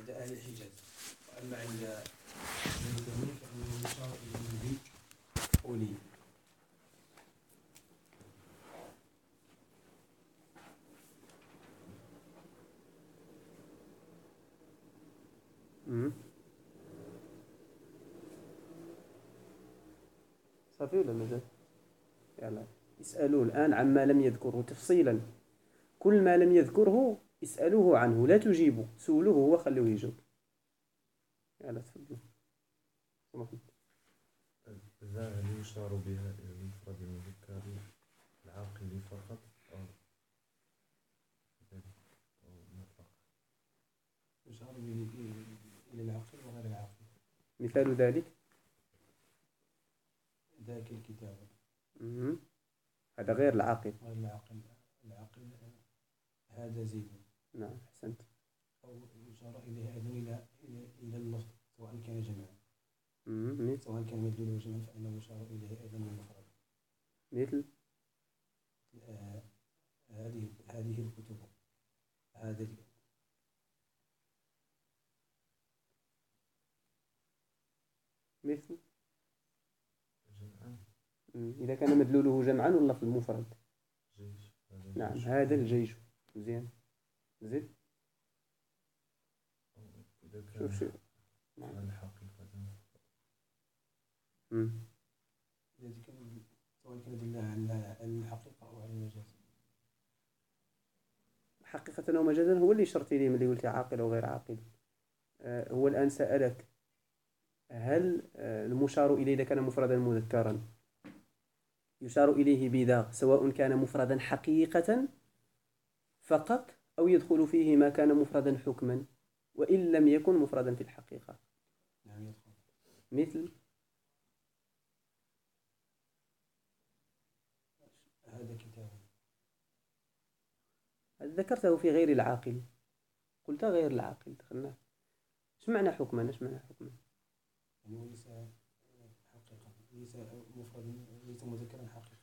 عند أهل الحجاز. وأما عند ابن تيمية فإنه يشار إليه بأولي. صافي ولا مازال؟ يلا اسألوه الآن عما لم يذكره تفصيلا. كل ما لم يذكره اسألوه عنه، لا تجيبوا، سولوه هو خلوه يجاوب. يلا تفضل. ذا هل يشار بها إلى المفرد المذكر العاقل فقط أو مطلق؟ يشار إلى العاقل وغير العاقل. مثال ذلك ذاك الكتاب. هذا غير العاقل. غير العاقل. العاقل هذا زيد. نعم أحسنت. أو يشار إليه أيضا إلى اللفظ سواء كان جمعا. سواء كان مدلوله جمعا فإنه يشار إليه أيضا للمفرد. مثل هذه الكتب. هذا مثل جمعا. إذا كان مدلوله جمعا ولا في المفرد. جيش. نعم هذا الجيش. مزيان زد. شوف الحقيقة. سواء كان يدل على الحقيقة أو على المجاز. حقيقة أو مجازا هو اللي شرط لي ملي قلت عاقل أو غير عاقل. هو الآن سألك هل المشار إليه إذا كان مفردا مذكرا يشار إليه بذا سواء كان مفردا حقيقة فقط أو يدخل فيه ما كان مفردا حكما وإن لم يكن مفردا في الحقيقة. نعم يدخل. مثل هذا كتاب. ذكرته في غير العاقل. قلت غير العاقل دخلنا. ايش معنى حكما؟ ايش معنى حكما؟ يعني ليس حقيقة، ليس مفردا، ليس مذكرا حقيقة.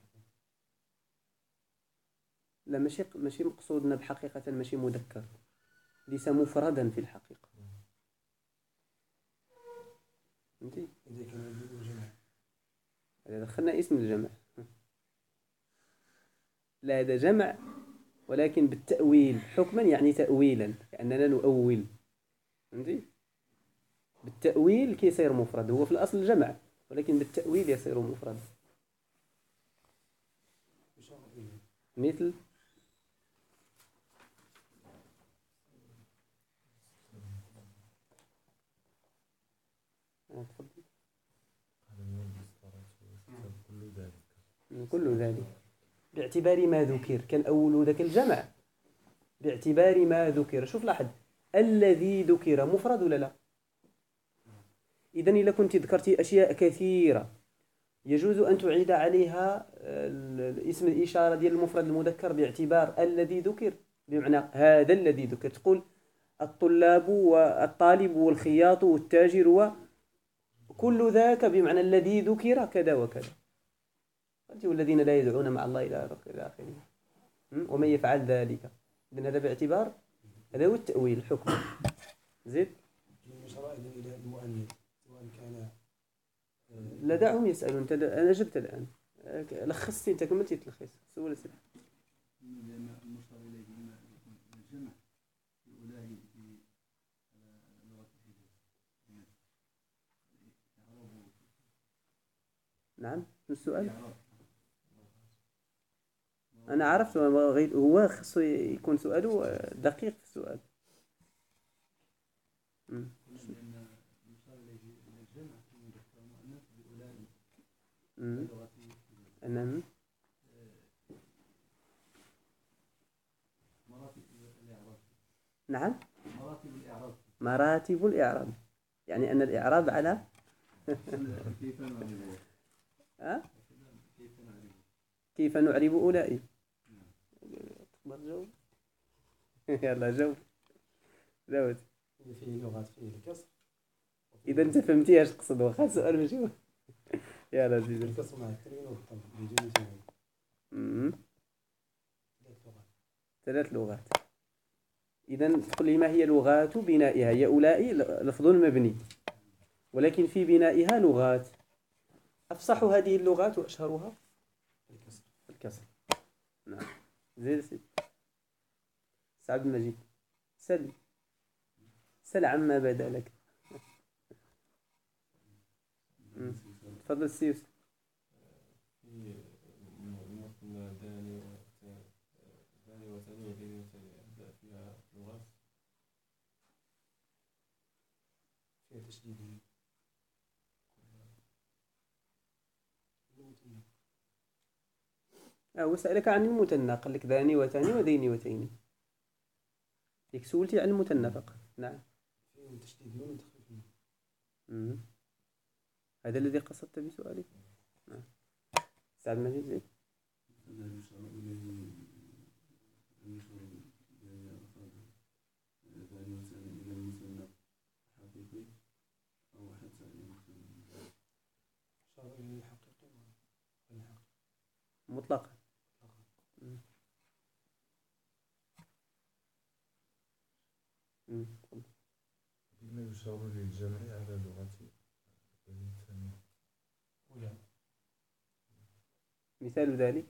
لا ماشي مقصودنا بحقيقة، ماشي مذكر، ليس مفردا في الحقيقة. فهمتي؟ إذا كان يدل جمع. هذا دخلنا اسم الجمع. لا هذا جمع ولكن بالتأويل. حكما يعني تأويلا، لأننا نؤول. فهمتي؟ بالتأويل كيصير مفرد. هو في الأصل جمع ولكن بالتأويل يصير مفرد. مثل كل ذلك باعتبار ما ذكر. كان أول ذاك الجمع باعتبار ما ذكر. شوف لاحظ الذي ذكر مفرد ولا لا؟ إذن إذا كنت ذكرتي أشياء كثيرة يجوز أن تعيد عليها اسم الإشارة ديال المفرد المذكر باعتبار الذي ذكر. بمعنى هذا الذي ذكر تقول الطلاب والطالب والخياط والتاجر وكل ذاك بمعنى الذي ذكر كذا وكذا. والذين لا يدعون مع الله إلى آخره ومن يفعل ذلك. إذن هذا باعتبار هذا هو التأويل الحكم. زيد يشار إلى المؤنث سواء كان. لا دعهم يسألون. أنا جبت الآن لخصتي أنت كملتي تلخيص سؤال سهل. لأن المشار إليه الجمع يؤلاهي في لغة الحجاز. نعم السؤال أنا عرفت. هو خصو يكون سؤاله دقيق في السؤال. لأن المشار إليه الجمع مذكر مؤنث يؤلاهي في لغة الحجاز. نعم مراتب الإعراب يعني أن الإعراب على كيف نعرفه؟ كيف نعرب أولئك؟ تقدر تجاوب؟ يلا جاوب. جاوب. فيه لغات فيه الكسر. إذا أنت فهمتي ايش تقصد واخا السؤال ماشي هو. يلا زيد. الكسر مع التنوين والضم بجميع ثلاث لغات. إذا تقول لي ما هي لغات بنائها؟ هي أولئي لفظ مبني، ولكن في بنائها لغات. أفصح هذه اللغات وأشهرها الكسر. نعم. زيد سيد سعد المجيد، سل عما بدا لك. تفضل السيوس. فيها تشديد. وسألك عن المثنى، قال لك ذاني وثاني وديني وتيني. لك سولتي عن المثنى فقط. نعم. فيه تشديد نون وتخفيف نون. هذا الذي قصدت بسؤالك. نعم. سعد المجيد زيد. مطلقا. بما يشار للجمع على لغة بني تميم. مثال ذلك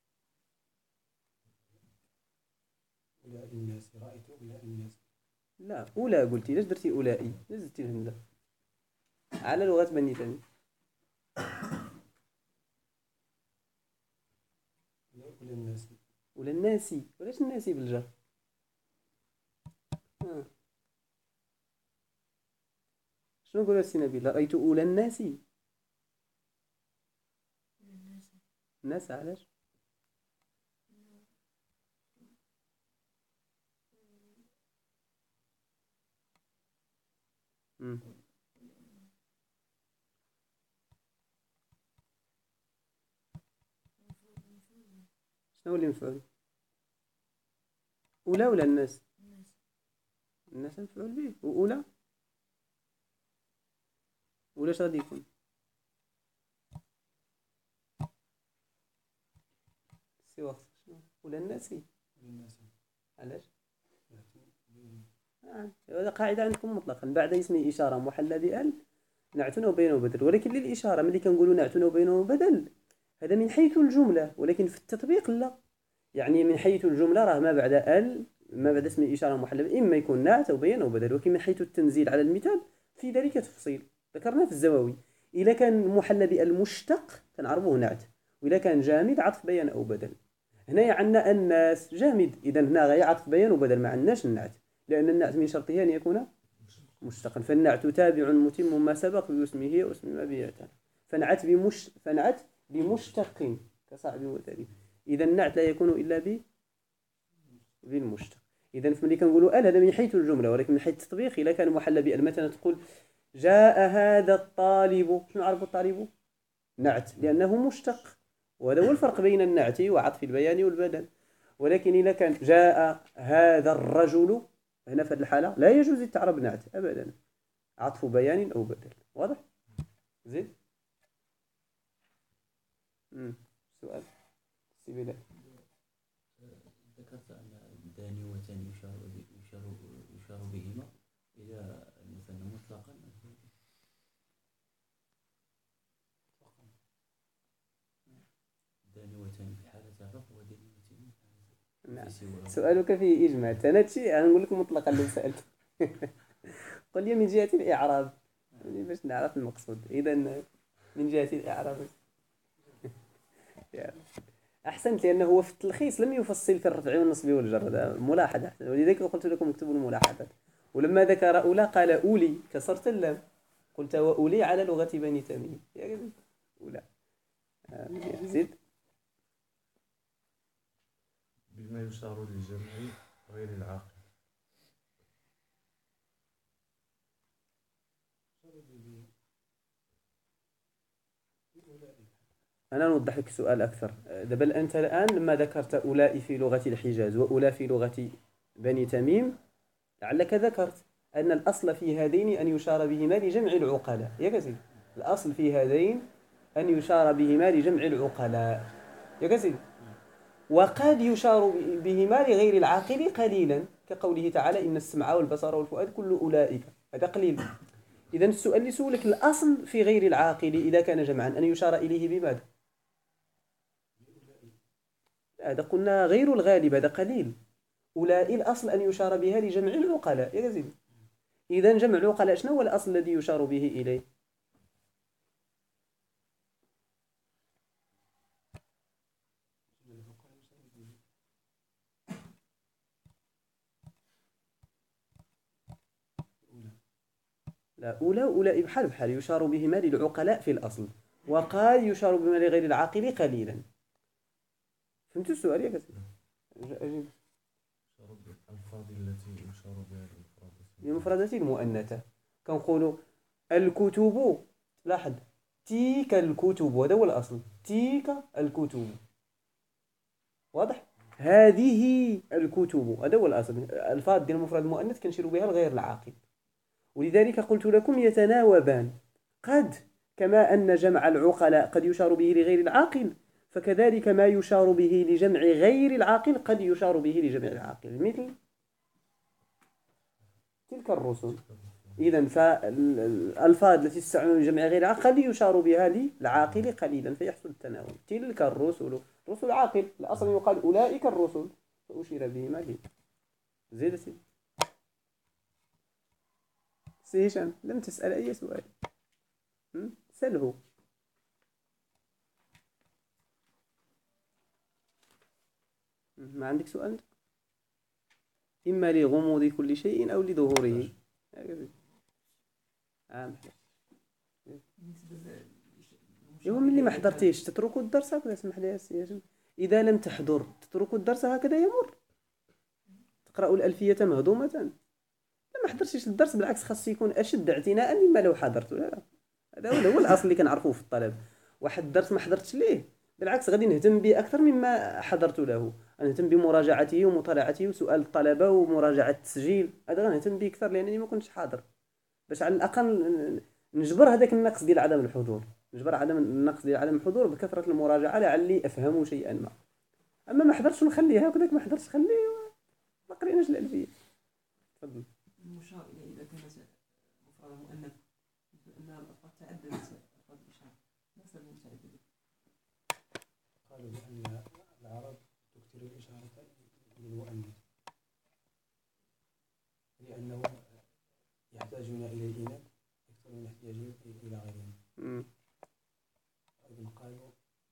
أولئك الناس، رأيت أولئك الناس. لا، أولى قلتي، ليش درتي أولئي؟ ليش زدتي الهمزة على لغة بني تميم؟ أولى الناس. أولى الناسي، وليش الناسي بالجر؟ شنو نقول السي نبيل؟ رأيت أولى الناس. الناس علاش؟ شنو اللي مفعول؟ أولى ولا الناس؟ الناس مفعول به، وأولى ولا اش غادي يكون؟ سي وقت شنو؟ ولا الناسي؟ علاش؟ هذا قاعدة عندكم مطلقا، بعد اسم إشارة محل بأل نعت وبين وبدل. ولكن للإشارة ملي كنقولوا نعت وبين وبدل هذا من حيث الجملة، ولكن في التطبيق لا. يعني من حيث الجملة راه ما بعد ال، ما بعد اسم إشارة محل بأل إما يكون نعت أو بين أو بدل. ولكن من حيث التنزيل على المثال في ذلك تفصيل ذكرناه في الزواوي. إذا كان محل بأل مشتق كنعرفوه نعت، وإذا كان جامد عطف بيان أو بدل. هنا عندنا الناس جامد، إذا هنا غير عطف بيان وبدل، ما عندناش النعت، لأن النعت من شرطه أن يكون مشتقا. فالنعت تابع متم ما سبق باسمه واسم ما به يعتنى. فنعت بمشتق كصاحب وتالي. إذا النعت لا يكون إلا بالمشتق. إذا فملي كنقولوا ال هذا من حيث الجملة، ولكن من حيث التطبيق إذا كان محل بأل مثلا تقول جاء هذا الطالب، شنو نعرفوا الطالب؟ نعت لأنه مشتق، وهذا هو الفرق بين النعت وعطف البيان والبدل. ولكن إذا كان جاء هذا الرجل، هنا في هذه الحالة لا يجوز التعرب نعت أبدا، عطف بيان أو بدل. واضح؟ زين؟ سؤال سيبيلا. ذكرت أن الداني والثاني يشار بهما إلى المثنى مطلقا. الداني والثاني في حالة الرفع وداني والثاني في حالة. نعم. سؤالك فيه إجمال، تنتشي نقول لك مطلقا لو سألت. قل لي من جهة الإعراب باش نعرف المقصود. إذا من جهة الإعراب أحسنت، لأنه هو في التلخيص لم يفصل في الرفع والنصب والجر، هذا ملاحظة. ولذلك قلت لكم اكتبوا الملاحظات. ولما ذكر أولى قال أولي، كسرت اللام، قلت وأولي على لغة بني تميم. أولى. زيد. بما يشار للجمع غير العاقل. أنا نوضح لك السؤال أكثر. بل أنت الآن لما ذكرت أولئي في لغة الحجاز وأولى في لغة بني تميم، لعلك ذكرت أن الأصل في هذين أن يشار بهما لجمع العقلاء. يا كسيد، الأصل في هذين أن يشار بهما لجمع العقلاء. يا كسيد، وقد يشار بهما لغير العاقل قليلا، كقوله تعالى إن السمع والبصر والفؤاد كل أولئك، هذا قليل. إذا السؤال اللي سولك الأصل في غير العاقل إذا كان جمعا أن يشار إليه بماذا؟ هذا قلنا غير الغالب، هذا قليل. أولئك الأصل أن يشار بها لجمع العقلاء يا سيدي. إذا جمع العقلاء شنو هو الأصل الذي يشار به إليه؟ لا، أولئك بحال بحال يشار بهما للعقلاء في الأصل، وقال يشار بهما لغير العاقل قليلا. فهمتوا السؤال يا كسي؟ أجيب. الألفاظ التي يشار بها للمفردات المؤنثة كنقولوا الكتب، لاحظ تيك الكتب، هذا هو الأصل، تيك الكتب، واضح؟ هذه الكتب، هذا هو الأصل. الألفاظ ديال المفرد المؤنث كنشير بها لغير العاقل، ولذلك قلت لكم يتناوبان. قد كما أن جمع العقلاء قد يشار به لغير العاقل، فكذلك ما يشار به لجمع غير العاقل قد يشار به لجمع العاقل، مثل تلك الرسل. إذن فالألفاظ التي تستعمل لجمع غير العاقل قد يشار بها للعاقل قليلا فيحصل التناوب. تلك الرسل، رسل عاقل، الأصل يقال أولئك الرسل فأشير بهما لي. زيد سيدي. سي هشام لم تسأل أي سؤال، سأله. ما عندك سؤال؟ إما لغموض كل شيء أو لظهوره. يوم اللي ما حضرتيش تتركوا الدرس هكذا، اسمح لي يا سي. إذا لم تحضر تتركوا الدرس هكذا يمر، تقرأوا الألفية مهضومة. ما حضرتيش الدرس بالعكس خاص يكون أشد اعتناء مما لو حضرته. لا هذا هو الأصل اللي كنعرفوه في الطلب. واحد الدرس ما حضرتش ليه بالعكس غادي نهتم به أكثر مما حضرت له، نهتم بمراجعته ومطالعته وسؤال الطلبة ومراجعة التسجيل، هذا غنهتم به أكثر لأنني ما كنتش حاضر، باش على الأقل نجبر هذاك النقص ديال عدم الحضور، نجبر النقص ديال عدم الحضور بكثرة المراجعة لعلي أفهم شيئا ما. أما ما حضرتش نخليها هكذاك، ما حضرتش خليه ما قريناش الألفية. تفضل. المشار إليه إذا كان مفرد مؤنث أن الألفاظ تعددت، ألفاظ الإشارة نفس المتعددة. قالوا بأن العرب تكثر الإشارة للمؤنث لأنه يحتاجون إلى الإناث أكثر من احتياجهم إلى غيرهم. أيضا قالوا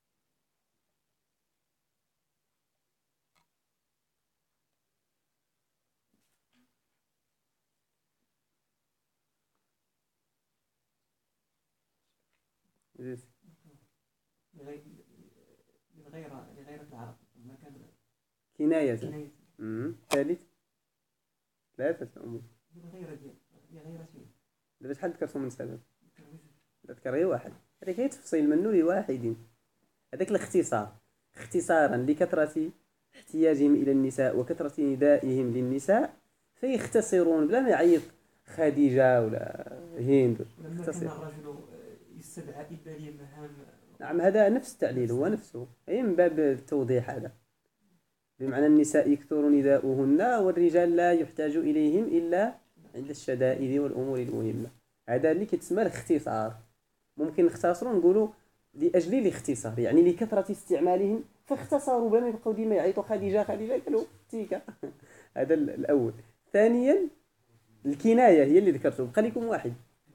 لغير العرب ما كان كناية. ثالث ثلاثة أمور. لغير شيء. دابا شحال ذكرتو من سبب؟ ذكر غير واحد، هذاك هي تفصيل منه لواحد، هذاك الاختصار، اختصارا لكثرة احتياجهم إلى النساء وكثرة ندائهم للنساء فيختصرون بلا ما يعيط خديجة ولا هند. لما كان الرجل يستدعى إلا لمهام. نعم هذا نفس التعليل، هو نفسه أي من باب التوضيح، هذا بمعنى النساء يكثر نداؤهن والرجال لا يحتاج إليهم إلا عند الشدائد والأمور المهمة. هذا اللي كيتسمى الاختصار. ممكن نختصروا نقولوا لأجل الاختصار، يعني لكثرة استعمالهم فاختصروا بما يبقوا ديما يعيطوا خديجة خديجة قالوا تيكا. هذا الأول. ثانيا الكناية هي اللي ذكرته، بقى لكم واحد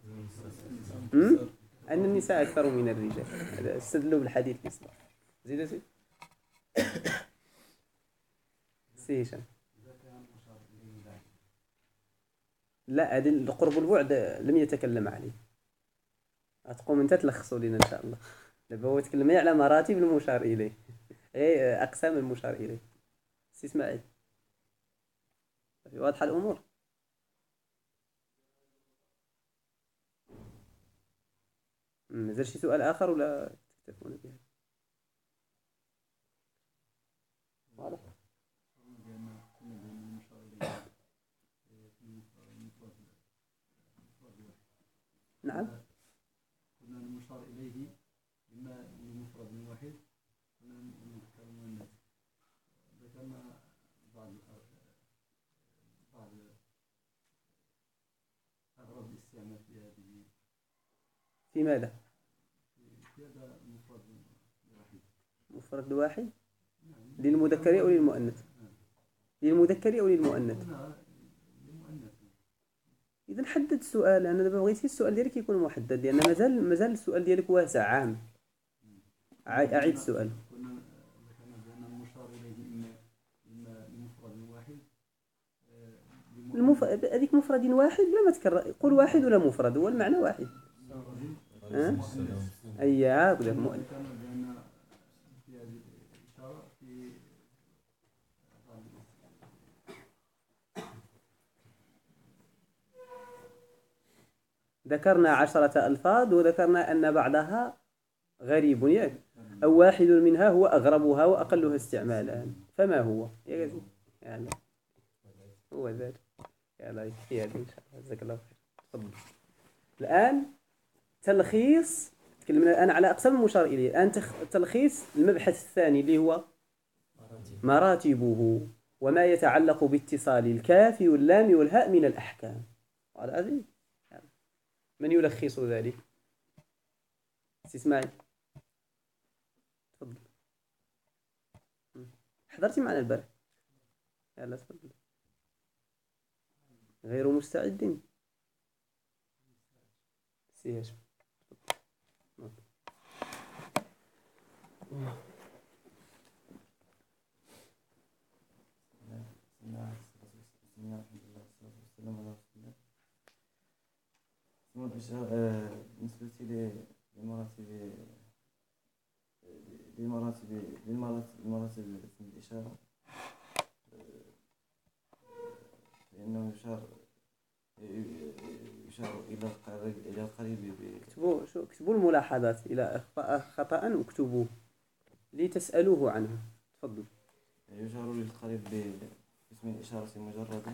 أن النساء أكثر من الرجال، هذا استدلوا بالحديث الإسلام. زيد سي سي هشام. لا هذا القرب والبعد لم يتكلم عليه، تقوم انت تلخصوا لنا ان شاء الله. دابا هو تكلم على مراتب المشار اليه، اي اقسام المشار اليه. سي اسماعيل واضحه الامور؟ مازال شي سؤال اخر ولا تكتفون به؟ واضح. نعم قلنا المشار إليه إما لمفرد واحد قلنا نذكر المؤنث، ذكرنا بعض في ماذا؟ في هذا المفرد الوحيد. مفرد واحد نعم. للمذكر أو للمؤنث؟ للمذكر أو للمؤنث؟ هنا للمؤنث. إذا حدد السؤال. أنا دابا بغيت السؤال ديالك يكون محدد، لأن مازال السؤال ديالك واسع عام. أعيد السؤال. كنا ذكرنا بأن المشار إليه إما لمفرد واحد. هذيك مفرد واحد ولا ما تكرر؟ قول واحد ولا مفرد، هو المعنى واحد. أي هكذا مؤنث. ذكرنا بأن في هذه الإشارة في ذكرنا 10 ألفاظ وذكرنا أن بعضها غريب، ياك؟ أو واحد منها هو أغربها وأقلها استعمالا، فما هو؟ يعني هو ذلك. يلا يكفي هذه إن شاء الله. جزاك الله خير. تفضل. الآن تلخيص. تكلمنا الآن على أقسام المشار إليه. الآن تلخيص المبحث الثاني اللي هو مراتبه وما يتعلق باتصال الكاف واللام والهاء من الأحكام. هذا عزيز. من يلخص ذلك؟ اسماعيل تفضل. حضرتي معنا البارح؟ يلا تفضل. غير مستعد؟ سي هاشم. بالنسبة لمراتب اسم الإشارة، فإنه يشار إلى القريب اكتبوا الملاحظات. إلى أخطأ خطأ واكتبوه لتسألوه عنها. تفضل. يشار للقريب باسم الإشارة مجردا،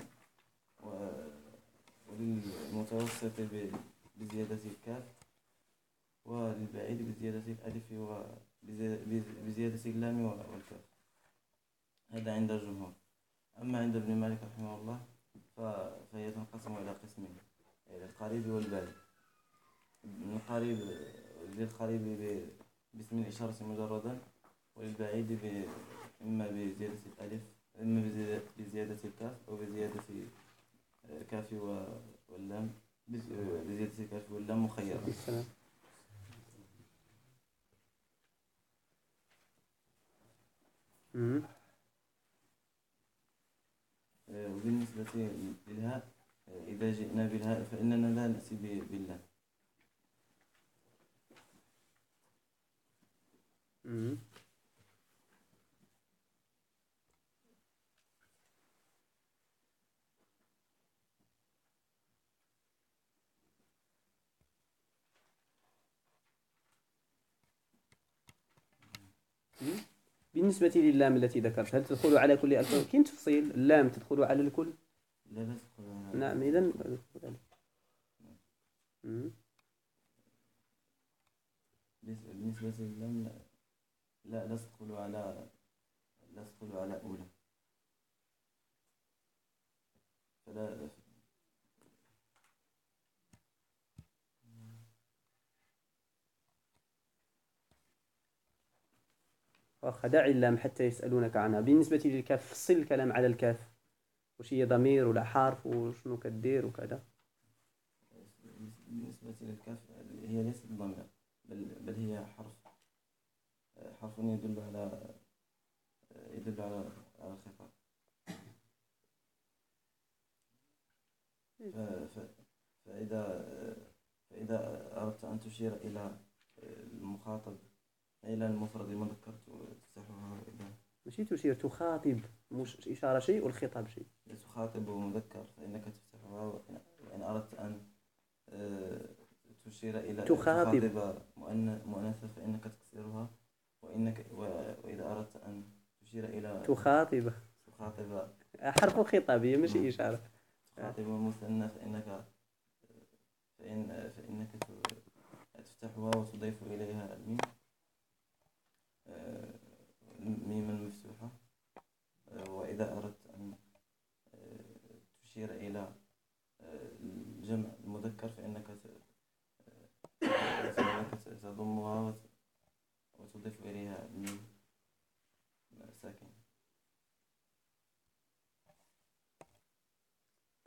وللمتوسط بزيادة الكاف، وللبعيد بزيادة الألف وبزيادة اللام والكاف. هذا عند الجمهور. أما عند ابن مالك رحمه الله فهي تنقسم إلى قسمين: القريب والبعيد. القريب للقريب باسم الإشارة مجردا، وللبعيد إما بزيادة الألف إما بزيادة الكاف أو بزيادة الكاف واللام، بزيادة الكاف واللام مخيرة. وبالنسبة للهاء، إذا جئنا بالهاء فإننا لا نأتي باللام. بالنسبة لللام التي ذكرت، هل تدخل على كل ألف؟ كاين تفصيل. اللام تدخل على الكل؟ لا تدخل على. نعم، إذن تدخل على. بالنسبة لللام لا تدخل على أولى. فلا خدع اللام حتى يسألونك عنها. بالنسبة للكاف، فصل الكلام على الكاف. واش هي ضمير ولا حرف وشنو كدير وكذا؟ بالنسبة للكاف هي ليست ضمير، بل هي حرف يدل على الخطاب. فإذا أردت أن تشير إلى المخاطب، إلى المفرد المذكر، تفتحها إلى. ماشي تشير، تخاطب. مش إشارة شيء والخطاب شيء. تخاطب مذكر فإنك تفتحها، وإن أردت أن تشير إلى تخاطب مؤنثة فإنك تكسرها، وإذا أردت أن تشير إلى تخاطب حرف خطابية ماشي إشارة. تخاطب مثنى فإنك تفتحها وتضيف إليها الميم، ميما مفتوحة. وإذا أردت أن تشير إلى الجمع المذكر فإنك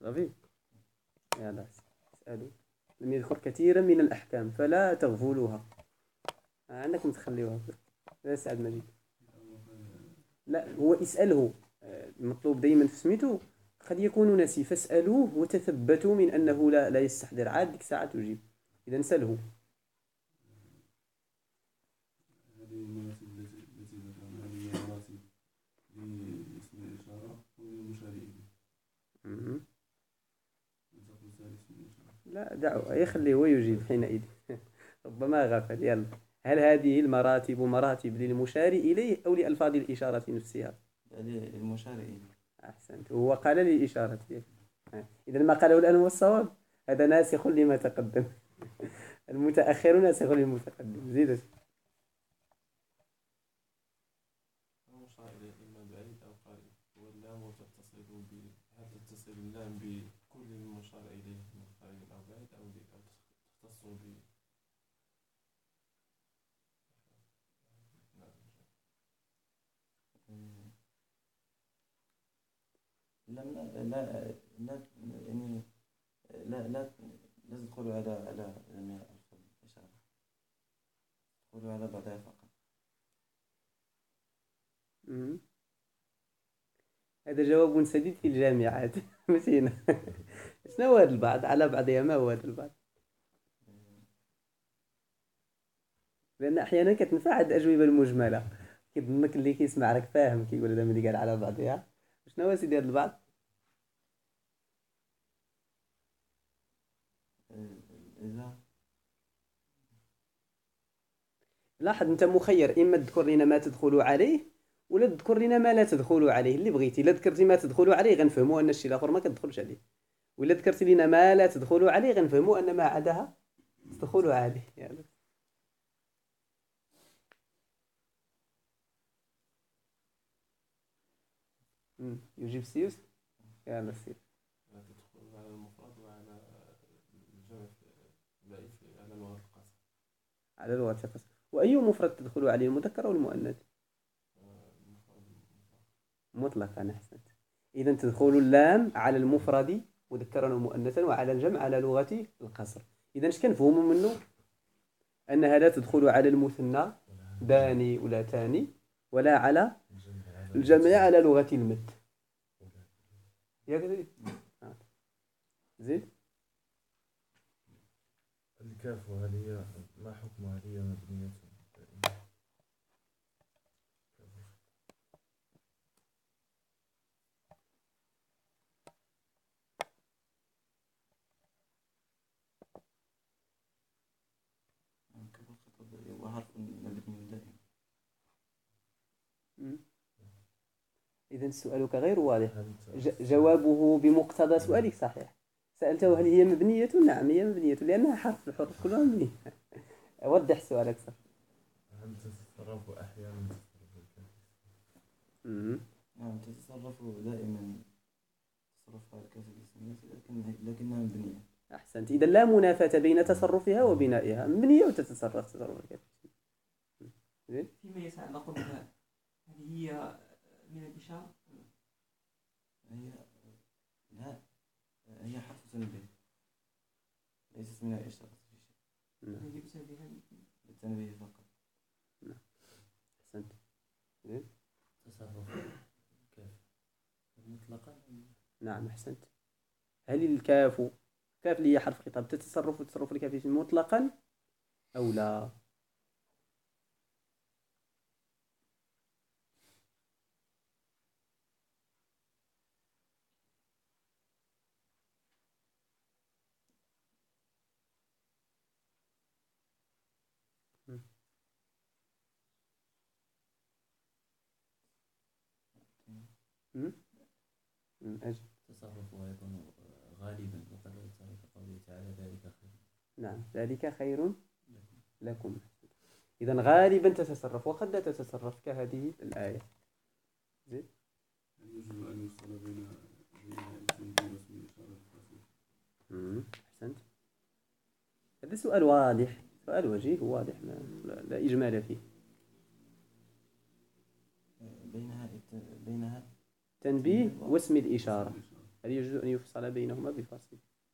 صافي. يلا اسألوا. لم يذكر كثيرا من الأحكام فلا تغفلوها، عندكم تخليوها. لا سعد مجيد. لا هو اسأله، المطلوب دائما في سميتو قد يكون نسي، فاسألوه وتثبتوا من أنه لا يستحضر، عاد ديك الساعة تجيب. إذا سأله. هذه المراتب التي ذكرنا هي مراتب لاسم الإشارة وللمشار إليه. لا دعوه يخليه هو يجيب حينئذ. ربما غفل. يلا، هل هذه المراتب مراتب للمشار إليه أو لألفاظ الإشارة نفسها؟ للمشار إليه. أحسنت. هو قال للإشارة. إذا ما قاله الآن هو الصواب، هذا ناسخ لما تقدم. المتأخر ناسخ للمتقدم. زيد. المشار إليه إما بعيد أو قريب، واللام هل تتصل اللام بكل المشار إليه من قريب أو بعيد أو تختص لا يعني لا تدخلوا على جميع ألفاظ الإشارة، تدخلوا على بعضها فقط. هذا جواب سديد في الجامعات. مشينا. شنو هو هذا البعض على بعضها؟ ما هو هذا البعض؟ لأن أحيانا كتنفع هاد الأجوبة المجملة، كيظنك اللي كيسمع راك فاهم، كيقول هذا ملي قال على بعضها. شنو هو سيدي هذا البعض؟ إذا لاحظ أنت مخير، إما تذكر لنا ما تدخل عليه ولا تذكر لنا ما لا تدخل عليه، اللي بغيتي. لا ذكرتي ما تدخل عليه غنفهموا أن الشيء الآخر ما كتدخلش عليه، ولا ذكرتي لنا ما لا تدخل عليه غنفهموا أن ما عداها تدخل عليه. يعني يجيب سيوس. يلا سير. لا تدخل على المفرد وعلى الجمع بعيد على لغة القصر. على لغة القصر. وأي مفرد تدخل عليه، المذكر أو المؤنث؟ مطلقا. أحسنت. إذا تدخل اللام على المفرد مذكرا ومؤنثا وعلى الجمع على لغة القصر. إذا اش كنفهموا منه؟ أنها لا تدخل على المثنى داني ولا تاني، ولا على الجمع على لغة المد. ياك زيد؟ زيد. الكاف هل هي ما حكمها؟ هل هي مبنية وحرف مبني دائما. إذا سؤالك غير واضح. جوابه بمقتضى سؤالك صحيح. سألته هل هي مبنية؟ نعم هي مبنية لأنها حرف، الحروف كلها مبنية. وضح سؤالك صح. هل تتصرف أحيانا تصرف الكاف؟ نعم تتصرف دائما، تصرفها الكاف الاسمية لكنها مبنية. أحسنت. إذا لا منافاة بين تصرفها وبنائها، مبنية وتتصرف تصرف الكاف. فيما يتعلق بها، هل هي من الإشارة؟ هي حرف تنبيه، ليست من الإشارة في شيء. يجب تنبيها للتنبيه فقط. أحسنت. تصرف الكاف مطلقا. نعم أحسنت. هل الكاف اللي هي حرف خطاب تتصرف تصرف الكاف مطلقا أو لا؟ أجل. تصرفها يكون غالبا وقد تصرف قوله تعالى ذلك خير. نعم ذلك خير لكم. إذا غالبا تتصرف وقد لا تتصرف كهذه الآية. زين. يجوز أن يفصل بين التنبيه واسم الإشارة الخاصة. أحسنت. هذا سؤال واضح، سؤال وجيه واضح، لا إجمال فيه. بينها تنبيه واسم الإشارة. هل يجوز أن يفصل بينهما بفاصل؟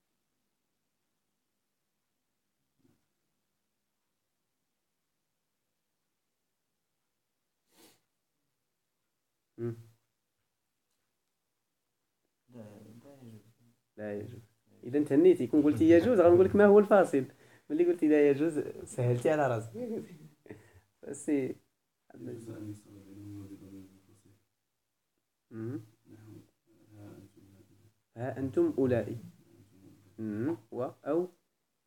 مم. لا لا يجوز. لا يجوز. إذا تهنيتي كون قلتي يجوز غنقول لك ما هو الفاصل. ملي قلتي لا يجوز سهلتي على راسك. سي يجوز أن يفصل بينهما بضمير منفصل مم. نحو ها أنتم أولئك أو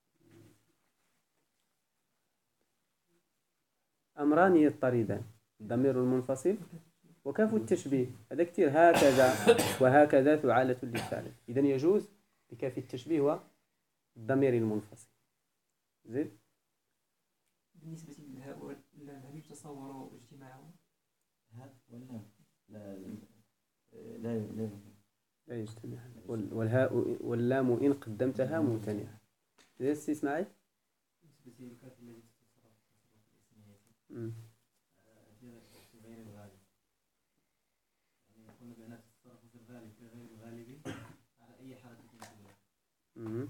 أمران يضطردان، الضمير المنفصل وكاف التشبيه. هذا كتير، هكذا وهكذا فعالة للفعل. إذن يجوز بكاف التشبيه والضمير المنفصل. زين. بالنسبة للهاء واللام هل يتصور اجتماعهم؟ ها واللام لا لا لا لا يجتمع. والهاء واللام إن قدمتها ممتنعة. زين سي إسماعيل. بالنسبة للكاف الذي تتصرف الاسمية مم. في غير الغالب، يعني يقول بأنها تتصرف في الغالب في غير الغالب على أي حركة تدور. مم.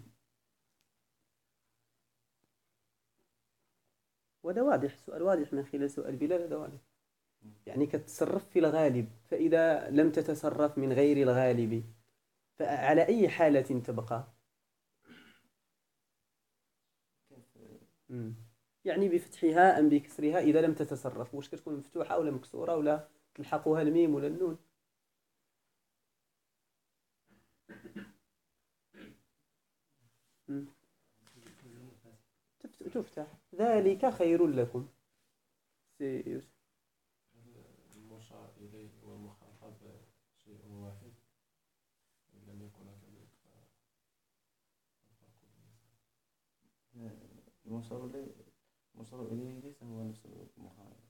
وهذا واضح، سؤال واضح من خلال سؤال بلال، هذا واضح. يعني كتصرف في الغالب، فإذا لم تتصرف من غير الغالب فعلى أي حالة تبقى؟ يعني بفتحها أم بكسرها إذا لم تتصرف، واش كتكون مفتوحة ولا مكسورة ولا تلحقها الميم ولا النون؟ تفتح. ذلك خير لكم. سي يوسف. المشار إليه والمخاطب شيء واحد إن لم يكن كذلك فالفرق المشار إليه ليس هو نفس المخاطب.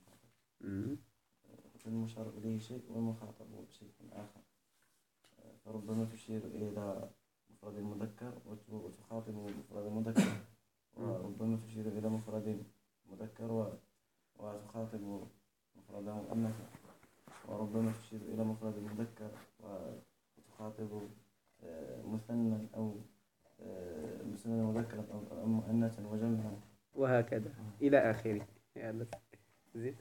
المشار إليه شيء والمخاطب شيء آخر. فربما تشير إلى مفرد المذكر وتخاطب مفرد المذكر، وربما تشير إلى مفرد مذكر وتخاطب مفرد مؤنث، وربما تشير إلى مفرد مذكر وتخاطب مثنى أو مثنى مذكرا أو مؤنثا وجمعا وهكذا إلى آخره. يلا زيد.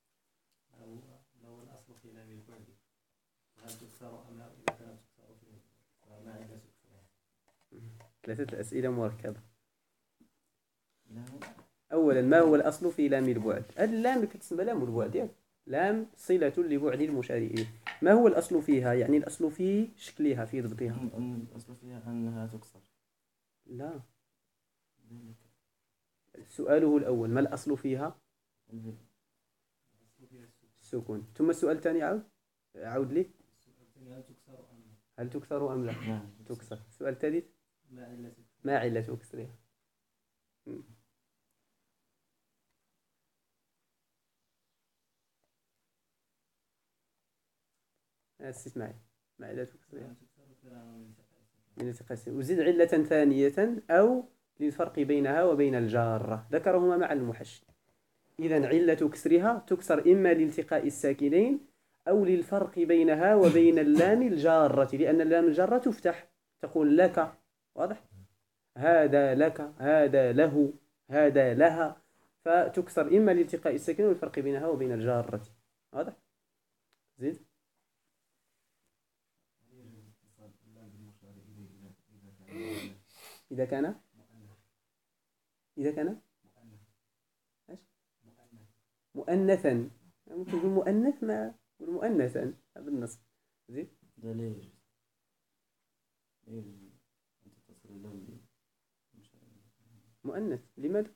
لو الأصل في لام البعد هل تكسر أم لا؟ إذا كانت تكسر فما عندها تكسرها. 3 أسئلة مركبة. أولا، ما هو الأصل في لام البعد؟ هذه اللام اللي كتسمى لام البعد، يعني لام صلة لبعد المشار إليه. ما هو الأصل فيها؟ يعني الأصل في شكلها، في ضبطها. الأصل فيها أنها تكسر. لا، سؤاله الأول ما الأصل فيها؟ السكون. ثم السؤال الثاني عود لي. هل تكسر أم لا؟ تكسر. السؤال الثالث ما علة كسرها؟ استسمعي. ما علة كسرها؟ من التقاء. وزد علة ثانية أو للفرق بينها وبين الجارة، ذكرهما مع المحشي. إذن علة كسرها تكسر إما لالتقاء الساكنين أو للفرق بينها وبين اللام الجارة، لأن اللام الجارة تفتح، تقول لك، واضح؟ هذا لك، هذا له، هذا لها، فتكسر إما لالتقاء الساكنين والفرق بينها وبين الجارة، واضح؟ زيد. إذا كان إيش؟ مؤنثا. ممكن تقول مؤنث، ما تقول مؤنثا بالنصب. زين. لا لا يجوز. أن تتصل اللام مؤنث. لماذا؟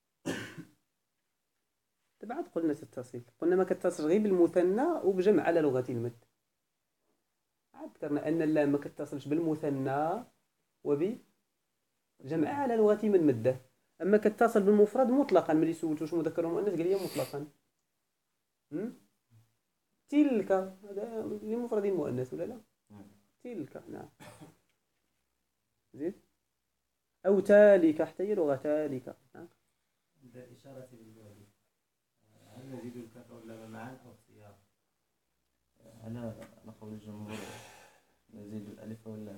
بعد قلنا تتصل، قلنا ما كتصل غير بالمثنى وبجمع على لغة المد. عاد ذكرنا أن اللام ما كتصلش بالمثنى وبجمع على لغة من مده. أما كتصل بالمفرد مطلقا، ملي سولت واش مذكر ومؤنث قال لي مطلقا. تلك، هذا لمفرد مؤنث ولا لا؟ تلك، نعم. زين. أو تالك، حتى هي لغة تالك. عند الإشارة بالبعد هل نزيد الكاف واللام معا أو اختيار؟ على قول الجمهور نزيد الألف واللام.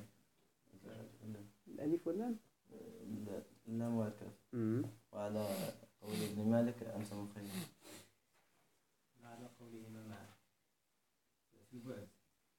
الألف واللام. اللام والكاف. وعلى قول ابن مالك أنت مخير. على قولهما معا في البعد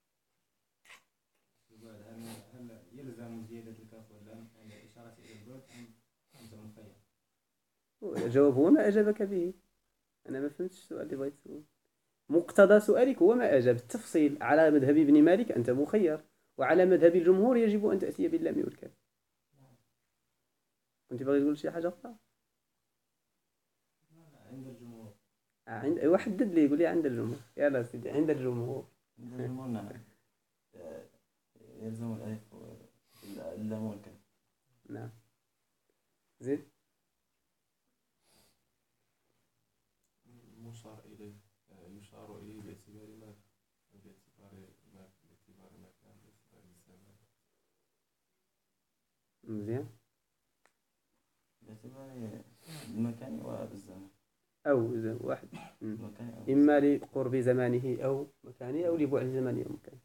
هل يلزم زيادة الكاف واللام عند الإشارة إلى البعد أم أنت مخير؟ الجواب هو ما أجابك به. أنا ما فهمتش السؤال اللي بغيت تسول. مقتضى سؤالك هو ما أجاب. التفصيل على مذهب ابن مالك أنت مخير، وعلى مذهب الجمهور يجب أن تأتي باللام والكاف. كنت باغي تقول شي حاجة أخرى؟ عند الجمهور. عند أيوة، حدد لي، يقول لي عند الجمهور. يلا سيدي، عند الجمهور. عند الجمهور نعم يلزم الألف واللام والكاف. نعم. زيد. المشار إليه يشار إليه باعتبار ما باعتبار ما كان باعتبار الزمان. مزيان. باعتبار المكان والزمان. أو واحد. المكان إما لقرب زمانه أو مكانه، أو لبعد زمانه أو مكانه.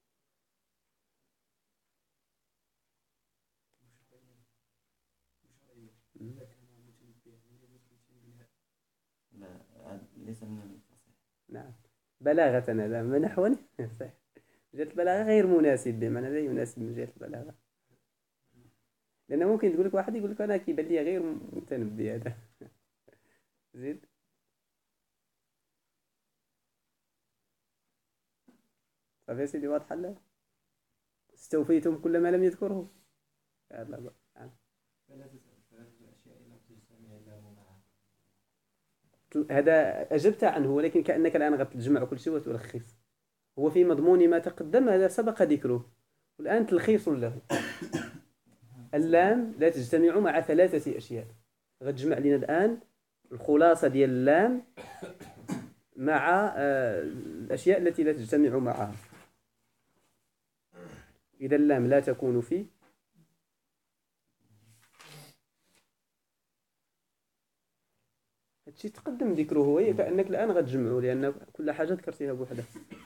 لا ليس من الفصيح. نعم. بلاغة هذا من نحو صحيح. من جهة البلاغة غير مناسب، بمعنى لا يناسب من جهة البلاغة. لأنه ممكن تقول لك واحد يقول لك أنا كيبان لي غير متنبي هذا. زيد. صافي سيدي، واضحة. لا استوفيتم كل ما لم يذكره. يلا بقى. ثلاثة أشياء لم تجتمع اللام معها. هذا أجبت عنه، ولكن كأنك الآن غتجمع كل شيء وتلخص. هو في مضمون ما تقدم، هذا سبق ذكره، والآن تلخيص له. اللام لا تجتمع مع ثلاثة أشياء. غتجمع لنا الآن الخلاصة ديال اللام مع الأشياء التي لا تجتمع معها. إذا اللام لا تكون في هادشي تقدم ذكره، هي كأنك الآن غتجمعه، لأن كل حاجة ذكرتيها بوحدها.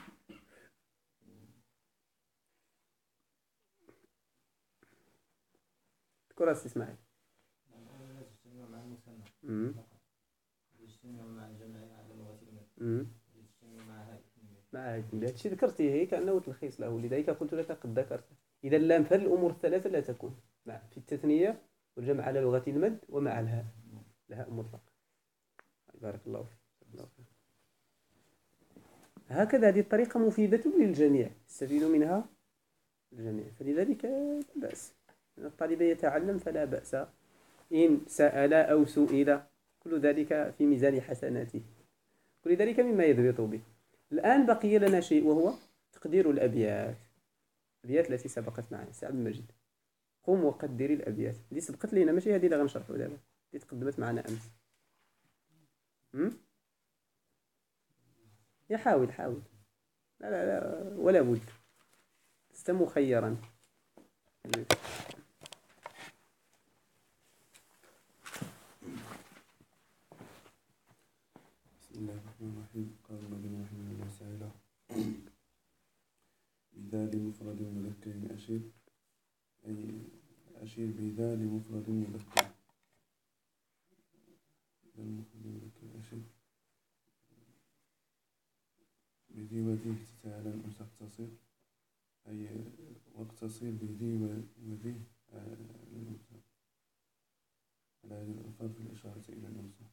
اذكر أسي إسماعيل. لا تجتمع مع المثنى فقط. تجتمع مع الجمع على لغة المد. تجتمع مع هاي التنبيه. هادشي ذكرتيه، هي كأنه تلخيص له، لذلك قلت لك قد ذكرت. إذا اللام في الأمور الثلاثة لا تكون في التثنية والجمع على لغة المد ومع الهاء، الهاء مطلق. بارك الله فيك. هكذا هذه الطريقة مفيدة للجميع، يستفيد منها الجميع، فلذلك لا بأس. الطالب يتعلم فلا بأس إن سأل أو سئل، كل ذلك في ميزان حسناته، كل ذلك مما يضبط به. الآن بقي لنا شيء، وهو تقدير الأبيات. الأبيات التي سبقت معنا. سي عبد المجيد، قم وقدر الأبيات اللي سبقت لنا، ماشي هذه اللي غنشرحوا دابا، اللي تقدمت معنا أمس. يحاول حاول. لا ولا بد، لست مخيرا. بسم الله الرحمن الرحيم. قال النبي رحمه الله تعالى: بذا لمفرد مذكر أشير، أي أشير بذا لمفرد مذكر. المفرد مذكر أشير بذي وذي تعالى تختصر، أي واقتصر بذي وذي على هذه الألفاظ في الإشارة إلى الأنثى.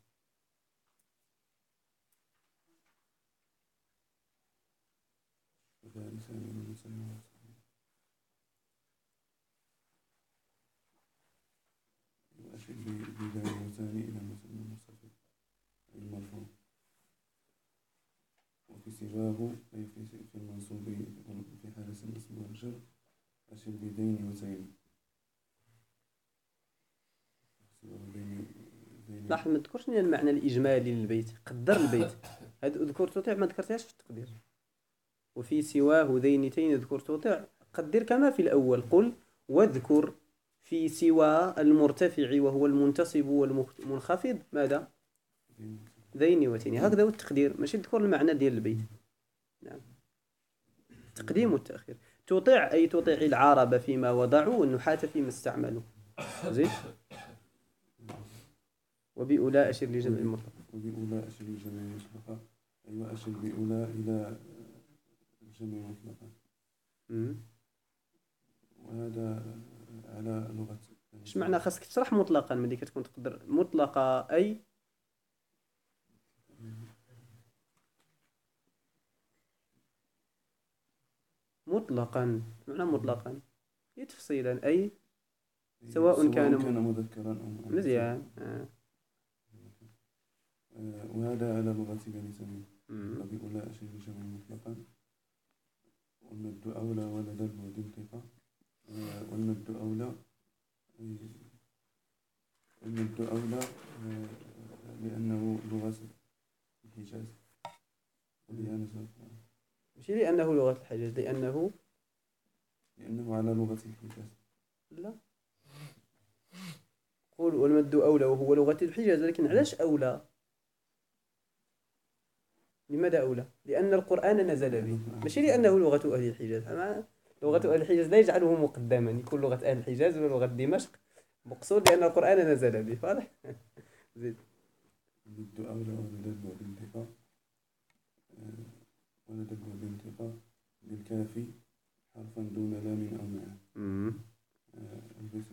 وذا لسان المسلم وأشير بذا الوزان إلى المسلم المصطفى أي المرفوع. وفي سواه أي في المنصوب في حالة الاسم والجر أشير بدين وزين. لاحظ ما تذكرش لنا المعنى الإجمالي للبيت، قدر البيت. هاد اذكر تطيع ما ذكرتهاش في التقدير. وفي سواه ذينتين اذكر تطيع، قدر كما في الأول. قل واذكر في سوى المرتفع وهو المنتصب والمنخفض ماذا؟ ذين وتين. هكذا هو التقدير، ماشي تذكر المعنى ديال البيت. نعم، التقديم والتأخير. تطع أي تطع العرب فيما وضعوا والنحاة فيما استعملوا. زين. وبأولى أشر لجمع المطلق. وبأولى أشر لجمع المطلقة. أيوة أشر بأولى إلى الجمع مطلقا. وهذا على لغة. اش معنى خاصك تشرح مطلقا ملي كتكون تقدر مطلقة أي مطلقا معنى مطلقا هي تفصيلا أي سواء كان مذكرا أو مؤنثا. مزيان. وهذا على لغة بني تميم. وبأولى أشر لجمع مطلقا. والمد أولى ولدى البعد انتقا. والمد أولى المد أولى لأنه لغة الحجاز. ماشي لأنه لغة الحجاز، لأنه على لغة الحجاز. لا قول والمد أولى وهو لغة الحجاز، لكن علاش أولى؟ لماذا أولى؟ لأن القرآن نزل به، ماشي لأنه لغة أهل الحجاز. لغة أهل الحجاز لا يجعله مقدما يكون لغة أهل الحجاز ولا لغة دمشق، مقصود لأن القرآن نزل به. واضح؟ زيد. المد أولى ولدى البعد انتقا. ولدى البعد انتقا بالكافي حرفا دون لام أو معه. البيت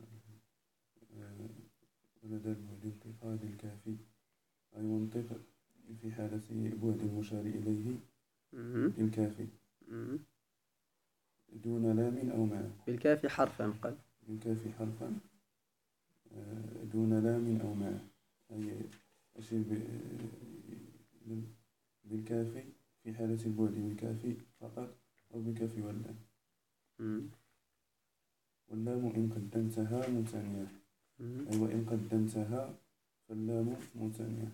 ولدى البعد انتقا بالكافي أي منطق في حالة بعد المشار إليه بالكافي دون لام أو معه. بالكافي حرفا قال. بالكافي حرفا دون لام أو معه. أي أشير بالكافي في حالة البعد بالكافي فقط أو بالكافي واللام. واللام إن قدمتها مثنية. أي وإن قدمتها فاللام مثنية.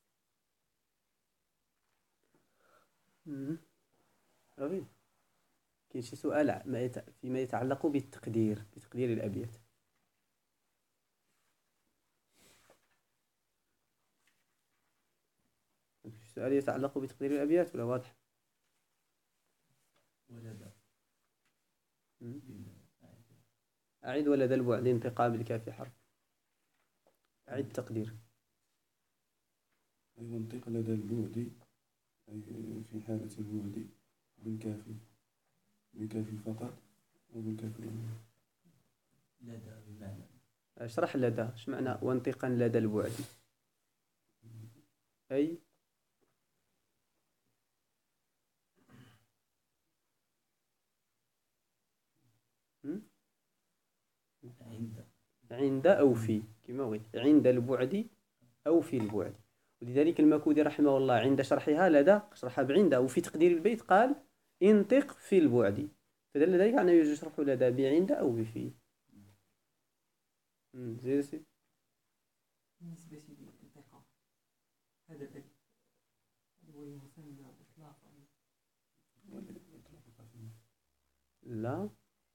رغم كاين شي سؤال فيما يتعلق بتقدير الأبيات. السؤال يتعلق بتقدير الأبيات ولا واضح؟ أعيد ولدى البعد انتقا بالكافي حرف. أعيد التقدير. أي منطق لدى البعد أي في حالة البعد بالكافي فقط أو بالكافي لدى بمعنى. اشرح لدى، ايش معنى وانطقا لدى البعد؟ أي عند أو في كما بغيت، عند البعد أو في البعد. ولذلك المكودي رحمه الله عند شرحها لدى شرحها بعند، وفي تقدير البيت قال انطق في البعد، فدل ذلك أنه يجوز شرح لدى بعند أو بفي. زيد سي. بالنسبة للانتقاء هذا الأدب هو المثنى إطلاقا. لا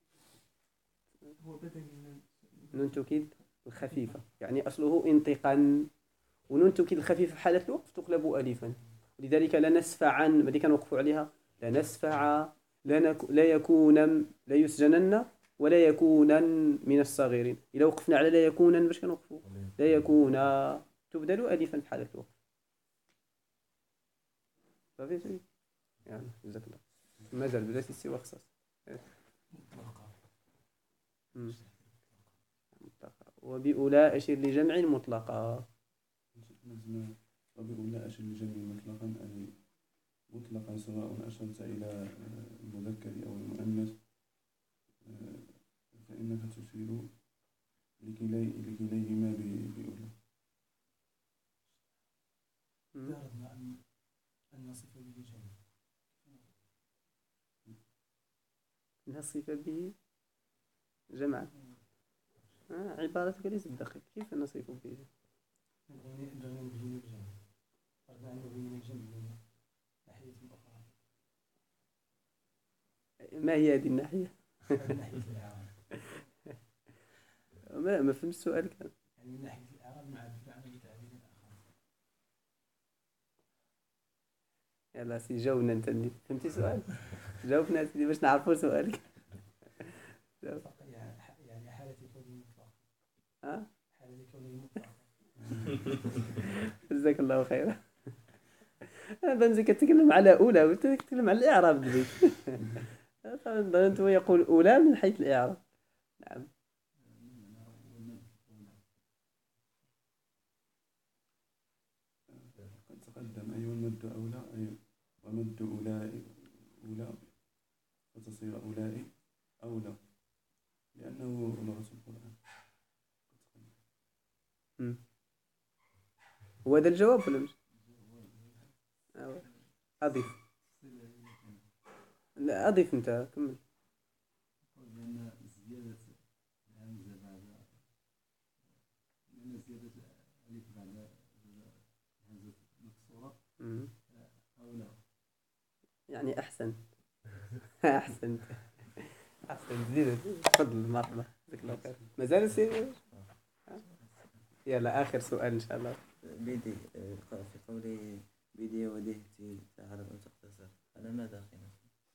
هو بدل من نون توكيد الخفيفة، يعني أصله انطقا، ونون توكيد الخفيفة في حالة الوقف تقلب ألفا. ولذلك لا نسفعا ملي كنوقفوا عليها، لا نسفع لا يكون لا يسجنن ولا يكونا من الصغيرين. إذا وقفنا على لا يكونا باش كنوقفوا؟ لا يكون تبدل ألفا في حالة الوقف. صافي سيدي، يعني جزاك الله. مازال بلاتي سوى خصاص. وبأولى أشر لجمع مطلقا. وبأولى أشر لجمع مطلقا أي مطلقا سواء أشرت إلى المذكر أو المؤنث فإنك تشير لكليهما بأولى. افترضنا أن نصف به جمع. نصف به جمعا. عبارتك ليست دقيقة، كيف نصف به؟ بغينا نبين الجمع، فرضنا أن نبين الجمع من ناحية أخرى. ما هي هذه الناحية؟ من ناحية الإعراب. ما فهمت السؤال كان. يعني من ناحية الإعراب مع بتعبير آخر. يلا سي جاوبنا أنت، فهمتي السؤال؟ جاوبنا سيدي باش نعرفوا سؤالك. يعني حالة كونه مطلق. ها حالة كونه مطلق. جزاك الله خيرا. بنزي كتكلم على أولى وأنت كتكلم على الإعراب دبيت. ظننت هو يقول أولى من حيث الإعراب. نعم. قد تقدم أي المد أولى أي ومد أولئك أولى فتصير أولئك أولى لأنه لغة القرآن. هو هذا الجواب ولا مش؟ أضيف. لا أضيف أنت كمل. لأن زيادة الهمزة بعد لأن زيادة الألف بعد همزة مكسورة أولى. يعني أحسن. أحسنت. أحسنت زيد. تفضل مرحبا. جزاك الله خير. مازال السيد. يلا آخر سؤال إن شاء الله. بيدي في قولي بيدي وديهتي تعالى أن تقتصر على ما داخلة؟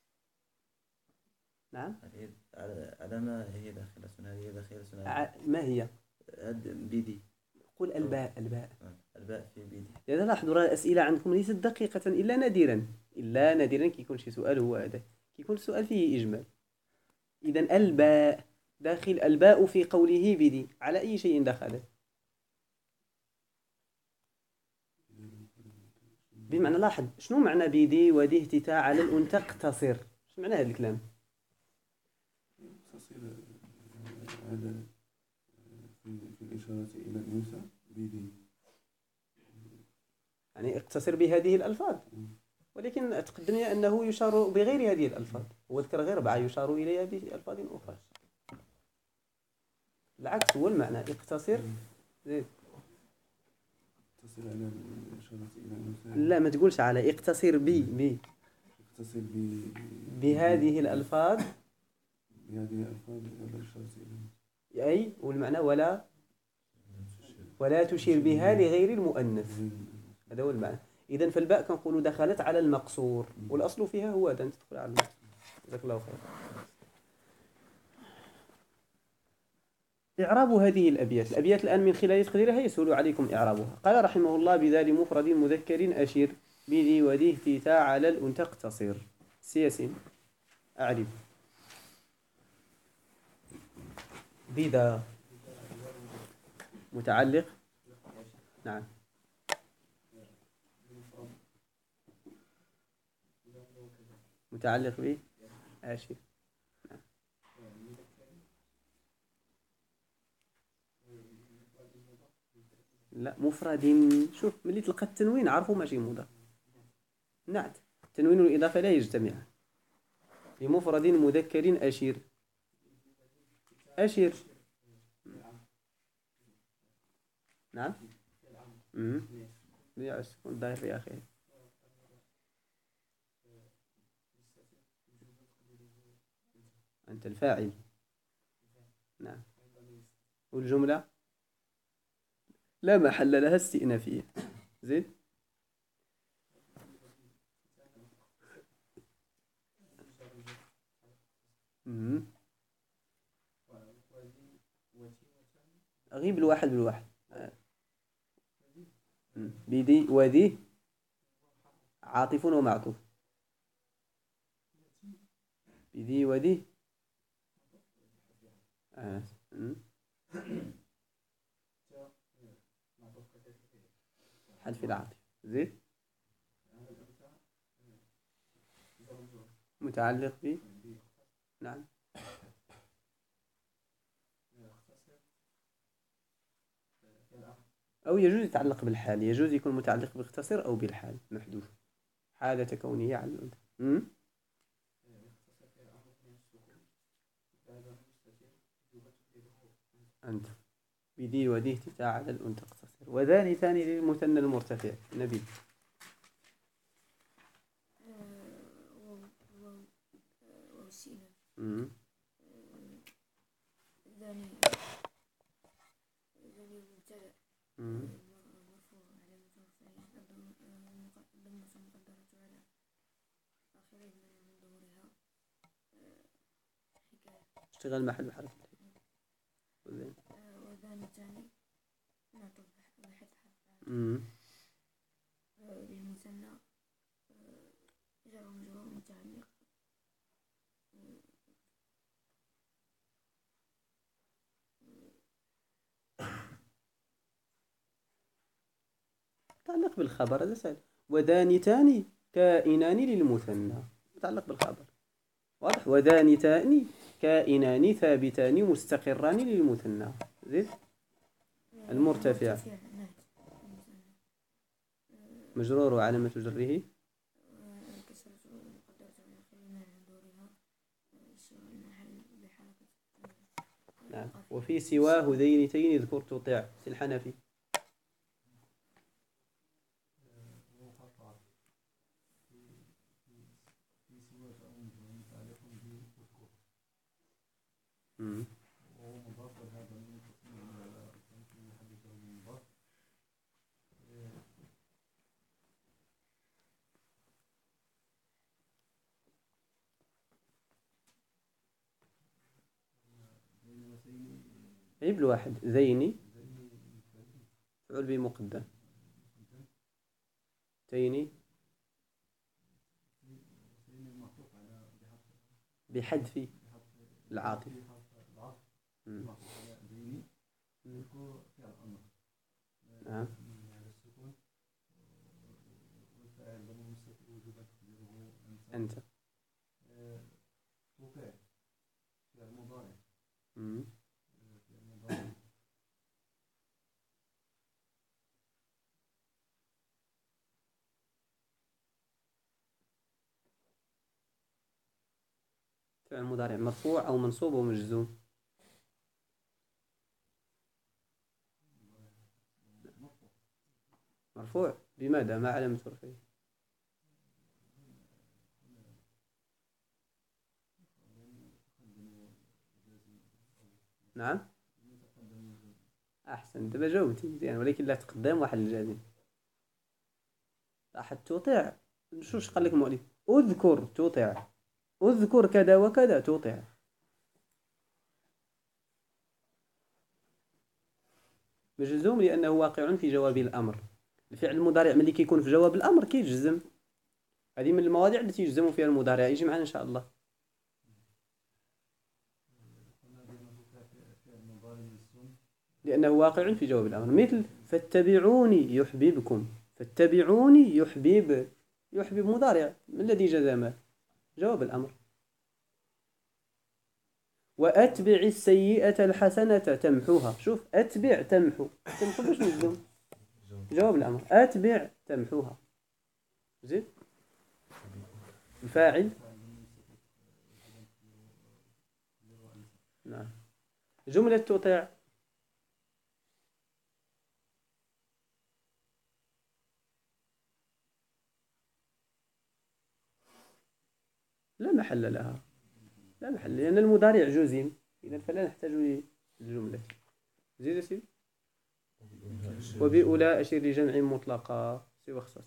نعم. على ما هي داخلة؟ هي داخلة ما هي؟ بيدي. قل الباء. الباء في بيدي. لذا لاحظوا راه الأسئلة عندكم ليست دقيقة إلا نادرا. إلا نادرا كيكون شي سؤال هو هذا. كيكون السؤال فيه إجمال. إذا الباء داخل الباء في قوله بيدي على أي شيء دخلت؟ بمعنى لاحظ شنو معنى بيدي وديهتي تعالى الأن تقتصر؟ شنو معنى هذا الكلام؟ تصير هذا في الإشارة إلى الأنثى بيدي. يعني اقتصر بهذه الألفاظ. ولكن تقدم لي أنه يشار بغير هذه الألفاظ. هو ذكر غير 4 يشار إليها بألفاظ أخرى. العكس هو المعنى اقتصر. زيد. اقتصر على الإشارة إلى الأنثى. لا ما تقولش على اقتصر اقتصر بهذه الألفاظ. بهذه الألفاظ ولا الإشارة إلى الأنثى. أي والمعنى ولا تشير بها لغير المؤنث. هذا هو المعنى. إذن فالباء كنقولوا دخلت على المقصور والأصل فيها هو أن تدخل على المقصور. جزاك الله خير. إعراب هذه الأبيات الآن من خلال تقديرها يسهل عليكم إعرابها. قال رحمه الله بذال مفرد مذكر أشير بذي وذي تاء على الأن تقتصر. سياسين أعرف بذا متعلق. نعم. متعلق به أشير. نعم. لا مفرد. شوف ملي تلقى التنوين عرفوا ماشي مضاف. نعت التنوين والإضافة لا يجتمعان. بمفرد مذكر أشير. أشير. نعم. يا سكون ضايف يا أخي. أنت الفاعل. نعم. والجملة لا محل لها استئنافية. زيد. أغيب الواحد بالواحد. بيدي وذي عاطف ومعطوف. بذي وذي حذف العاطف. زيد. متعلق ب. نعم. أو يجوز يتعلق بالحال. يجوز يكون متعلق باختصر أو بالحال محذوف حالة كونه على الأنثى. أنت بذي وذي تاء على الأن تقتصر. وذاني ثاني للمثنى المرتفع. نبي ذاني مبتدأ مرفوع على ضمة مقدرة على آخره من ظهورها اشتغال محل بحرف زين. وذان الثاني نعطف بحذف حرف أمم. بالمثنى جر ومجرور متعلق متعلق بالخبر، هذا سهل. وذانتان كائنان للمثنى، متعلق بالخبر، واضح. وذانتان كائنان ثابتان مستقران للمثنى. زيد. المرتفع مجرور وعلامة جره كسرة مقدرة على آخره مع حضورها اشتغال المحل بحركة نعم. وفي سواه ذينتين اذكر تطع سي الحنفي. أمم. عيب الواحد ذيني فعل به مقدم، تيني بحذف العاطفة. أمم. نعم. أنت. أمم. فعل مضارع مرفوع أو منصوب أو مجزوم. مرفوع بماذا؟ ما علامة رفعه؟ نعم. أحسن، دابا جاوبتي مزيان، ولكن لا تقدم واحد الجازم. راح تطيع. شوش قال لك المؤلف؟ اذكر تطيع، اذكر كذا وكذا تطيع. مجزوم لأنه واقع في جواب الأمر. الفعل المضارع ملي كيكون في جواب الأمر كيجزم. هذه من المواضيع التي يجزم فيها المضارع، يجي معنا إن شاء الله. لأنه واقع في جواب الأمر، مثل فاتبعوني يحببكم. فاتبعوني يحبب، يحبب مضارع، ما الذي جزمه؟ جواب الأمر. وأتبع السيئة الحسنة تمحوها. شوف أتبع تمحو، تمحو باش مجزوم؟ جواب الأمر. أتبع تمحوها. زيد. الفاعل. نعم. جملة تطيع. لا محل لها، لا محل، لأن المضارع جزم، إذا فلا نحتاج للجملة. زيد سيدي. وبأولى أشير لجمع مطلقة سوى اختصاص.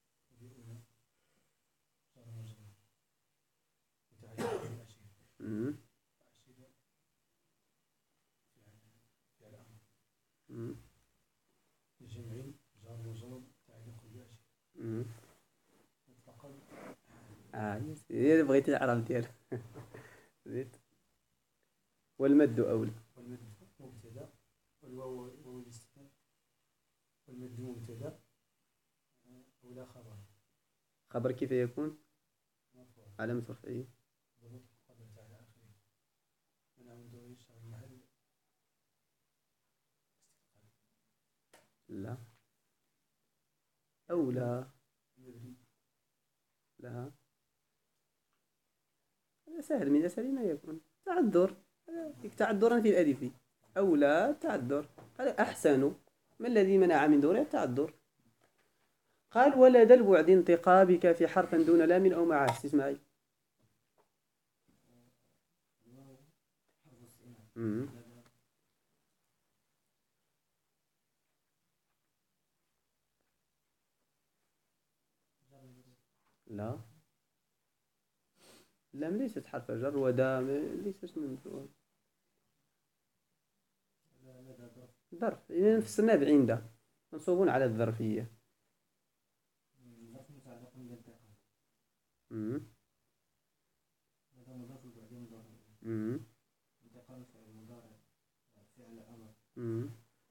جمعي جار وجر تعليق بأشياء مطلقا. يا بغيتي العرب ديالها. زيد. والمد أولى. والمد مبتدا، والواو الاستثناء، والمد مبتدا أولى خبر. خبر كيف يكون؟ علامة رفعه لا أولى لها. سهل، من أسهل ما يكون. تعذر، تعذرا في الألف. أولى تعذر. قال أحسن، ما الذي منع من ظهور التعذر؟ قال ولدى البعد انتقابك في حرف دون لام أو معاه. اسمعي. لا، لام ليست حرف جر، ودام ليست من ظرف إذا فسرناه بعند منصوب على الظرفية. ظرف متعلق بالانتقال. مم. هذا مضاف وبعدين مضاف إليه. مم. انتقال فعل مضارع فعل أمر. مم.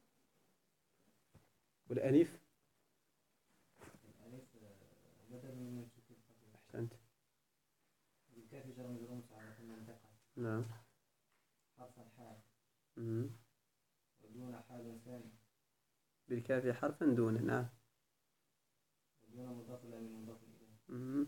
والألف الألف بدل من سكون قبل. أحسنت. بالكاف جر مجرور متعلق بالانتقال. نعم. حرف الحال مم. ودون حال ثاني. بالكاف حرفا دون. نعم. ودون مضاف إلى من مضاف إليه. مم.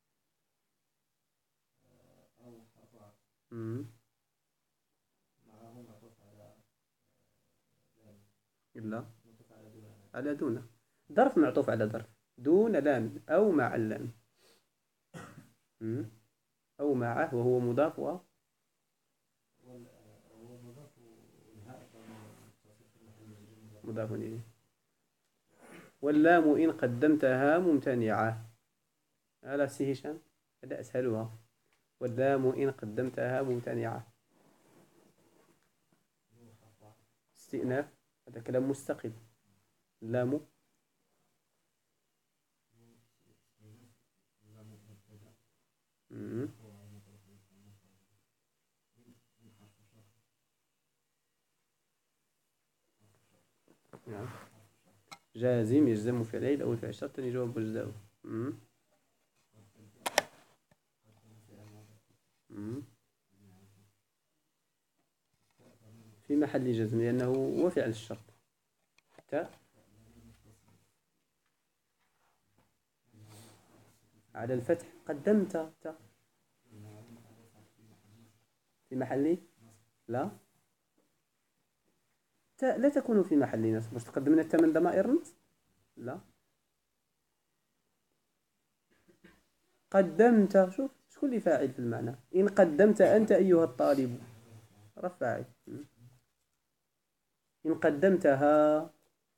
أو حرف عطف مم. معه معطوف على لام. إلا معطوف على دون. على دون. ظرف معطوف على ظرف دون لام أو مع اللام. مم. أو معه وهو مضاف هو مضاف والهاء مضاف إليه. واللام إن قدمتها ممتنعة. هذا سي هشام هذا أسهلها. واللام إن قدمتها ممتنعة. استئناف هذا كلام مستقل. اللام مم. نعم. جازم يجزم فعلين أو فعل شرط يجاوب أجزاؤه. في محل جزم لأنه هو فعل الشرط. تاء على الفتح قدمت تاء في محل لا تاء لا تكون في محل نصب. واش تقدمنا التاء من ضمائر النصب؟ لا. قدمت شوف شكون اللي فاعل في المعنى. إن قدمت أنت أيها الطالب رفع. إن قدمتها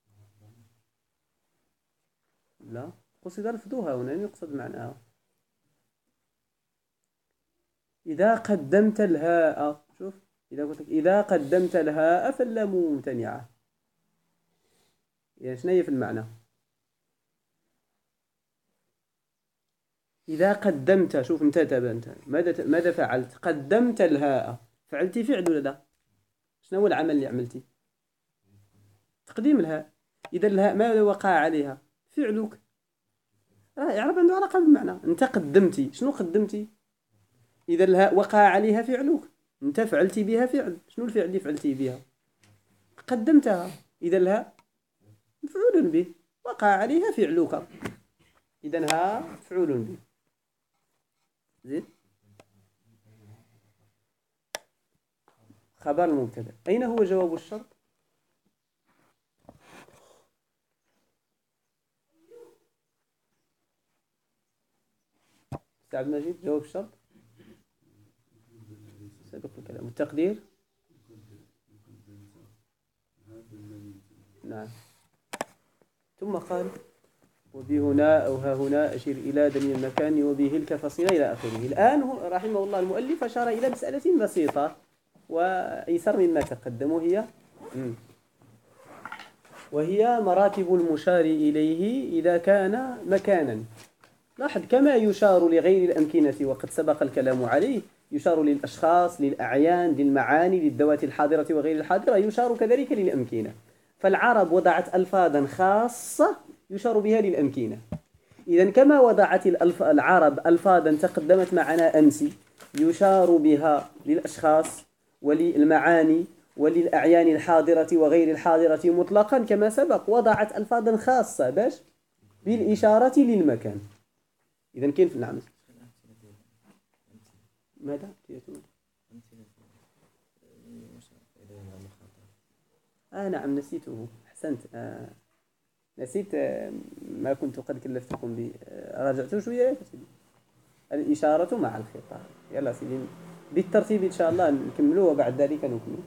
لا قصد لفظها هنا يقصد معناها. إذا قدمت الهاء شوف إذا قلت لك إذا قدمت الهاء فاللام ممتنعة. يعني شنو هي في المعنى؟ إذا قدمت شوف أنت تبنت ماذا فعلت؟ قدمت الهاء فعلتي فعل ولا لا؟ شنو هو العمل اللي عملتي؟ تقديم الهاء. إذا الهاء ماذا وقع عليها؟ فعلك. يعرف عنده علاقة بالمعنى. أنت قدمتي شنو قدمتي؟ إذا الهاء وقع عليها فعلك أنت فعلتي بها فعل. شنو الفعل اللي فعلتي بها؟ قدمتها. إذا الهاء مفعول به وقع عليها فعلك. إذا ها مفعول به. زين. خبر المبتدأ. أين هو جواب الشرط؟ عبد المجيد جواب الشرط سابق الكلام. التقدير نعم. ثم قال وبهنا أو ها هنا أشير إلى دليل المكان وبهلك فصيلة إلى آخره. الآن رحمه الله المؤلف أشار إلى مسألة بسيطة وأيسر مما تقدم وهي مراتب المشار إليه إذا كان مكانا. لاحظ كما يشار لغير الأمكنة وقد سبق الكلام عليه يشار للأشخاص للأعيان للمعاني للذوات الحاضرة وغير الحاضرة يشار كذلك للأمكنة. فالعرب وضعت ألفاظا خاصة يشار بها للأمكنة. إذن كما وضعت العرب ألفاظا تقدمت معنا أمس يشار بها للأشخاص وللمعاني وللأعيان الحاضرة وغير الحاضرة مطلقا كما سبق وضعت ألفاظا خاصة باش بالإشارة للمكان. إذن كيف نعمل؟ ماذا؟ نعم نسيته. أحسنت. نسيت ما كنت قد كلفتكم به. راجعت شوية. الإشارة مع الخطاب. يلا سيدي بالترتيب إن شاء الله نكملوه وبعد ذلك نكمل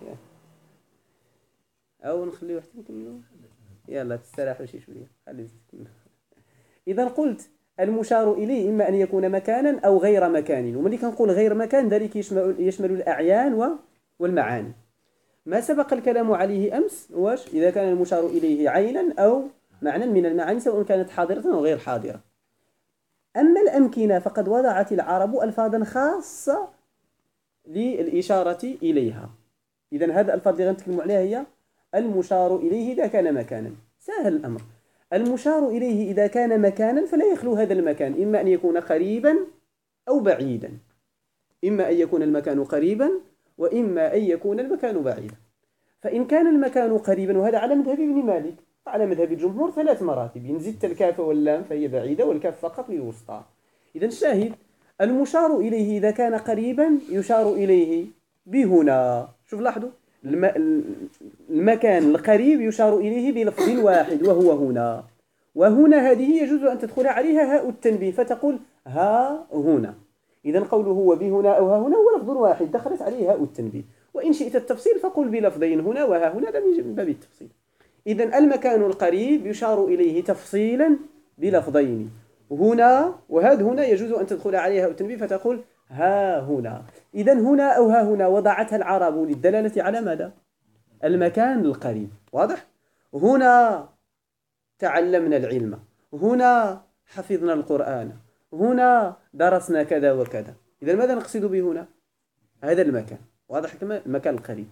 أو نخليه واحد نكملوه. يلا تستراحوا شوية. إذا قلت المشار إليه إما أن يكون مكانا أو غير مكان. وملي كنقول غير مكان ذلك يشمل الأعيان والمعاني. ما سبق الكلام عليه أمس واش إذا كان المشار إليه عينا أو معنى من المعاني سواء كانت حاضرة أو غير حاضرة. أما الأمكنة فقد وضعت العرب ألفاظا خاصة للإشارة إليها. إذن هذا الألفاظ اللي غنتكلموا عليها هي المشار إليه إذا كان مكانا. سهل الأمر. المشار إليه إذا كان مكانا فلا يخلو هذا المكان إما أن يكون قريبا أو بعيدا، إما أن يكون المكان قريبا وإما أن يكون المكان بعيدا. فإن كان المكان قريبا، وهذا على مذهب ابن مالك، على مذهب الجمهور 3 مراتب، إن زدت الكاف واللام فهي بعيدة والكاف فقط للوسطى. إذن الشاهد المشار إليه إذا كان قريبا يشار إليه بهنا. شوف لاحظوا المكان القريب يشار إليه بلفظ واحد وهو هنا، وهنا هذه يجوز أن تدخل عليها هاء التنبيه فتقول ها هنا. إذن قوله هو بهنا أو ها هنا هو لفظ واحد دخلت عليه هاء التنبيه. وإن شئت التفصيل فقل بلفظين هنا وها هنا، هذا من باب التفصيل. إذن المكان القريب يشار إليه تفصيلا بلفظين هنا، وهذا هنا يجوز أن تدخل عليها التنبيه فتقول ها هنا. إذن هنا أو ها هنا وضعتها العرب للدلالة على ماذا؟ المكان القريب. واضح؟ هنا تعلمنا العلم، هنا حفظنا القرآن، هنا درسنا كذا وكذا. إذن ماذا نقصد بهنا؟ هذا المكان. واضح كما المكان القريب.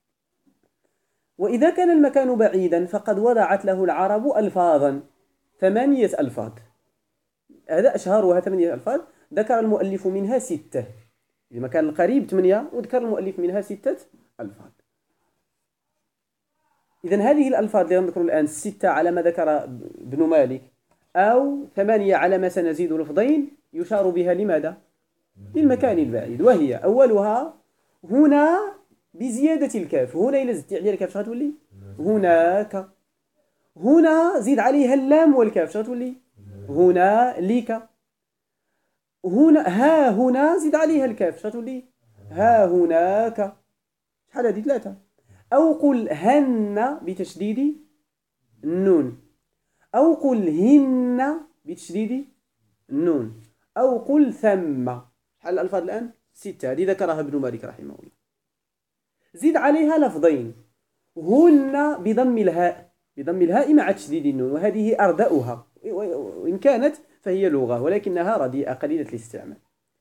وإذا كان المكان بعيدا فقد وضعت له العرب ألفاظا 8 ألفاظ. هذا أشهرها 8 ألفاظ، ذكر المؤلف منها 6. المكان القريب 8 وذكر المؤلف منها 6 ألفاظ. إذن هذه الألفاظ اللي نذكر الآن 6 على ما ذكر ابن مالك أو 8 على ما سنزيد لفظين يشار بها لماذا؟ للمكان البعيد. وهي أولها هنا بزيادة الكاف. هنا إلى زدت عليها الكاف شغل تولي هناك. هنا زيد عليها اللام والكاف شغل تولي هنالك. هنا ها هنا زيد عليها الكاف شغل تولي ها هناك. شحال هذه 3. أو قل هن بتشديد النون، أو قل هن بتشديد النون، أو قل ثم. شحال الألفاظ الآن؟ 6. هذه ذكرها ابن مالك رحمه الله. زيد عليها لفظين، هن بضم الهاء مع تشديد النون، وهذه أردأها وإن كانت فهي لغة ولكنها رديئة قليلة الاستعمال.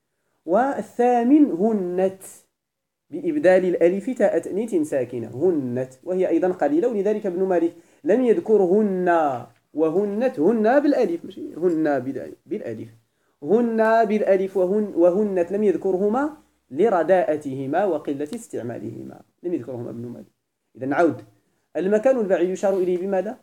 والثامن هنت بإبدال الألف تاء تأنيث ساكنة، هنت، وهي أيضا قليلة، ولذلك ابن مالك لم يذكرهن وهنت هن بالألف، مش هن بالألف، هن بالألف وهنت لم يذكرهما لرداءتهما وقلة استعمالهما، لم يذكرهما ابن مالك. إذا نعود، المكان البعيد يشار إليه بماذا؟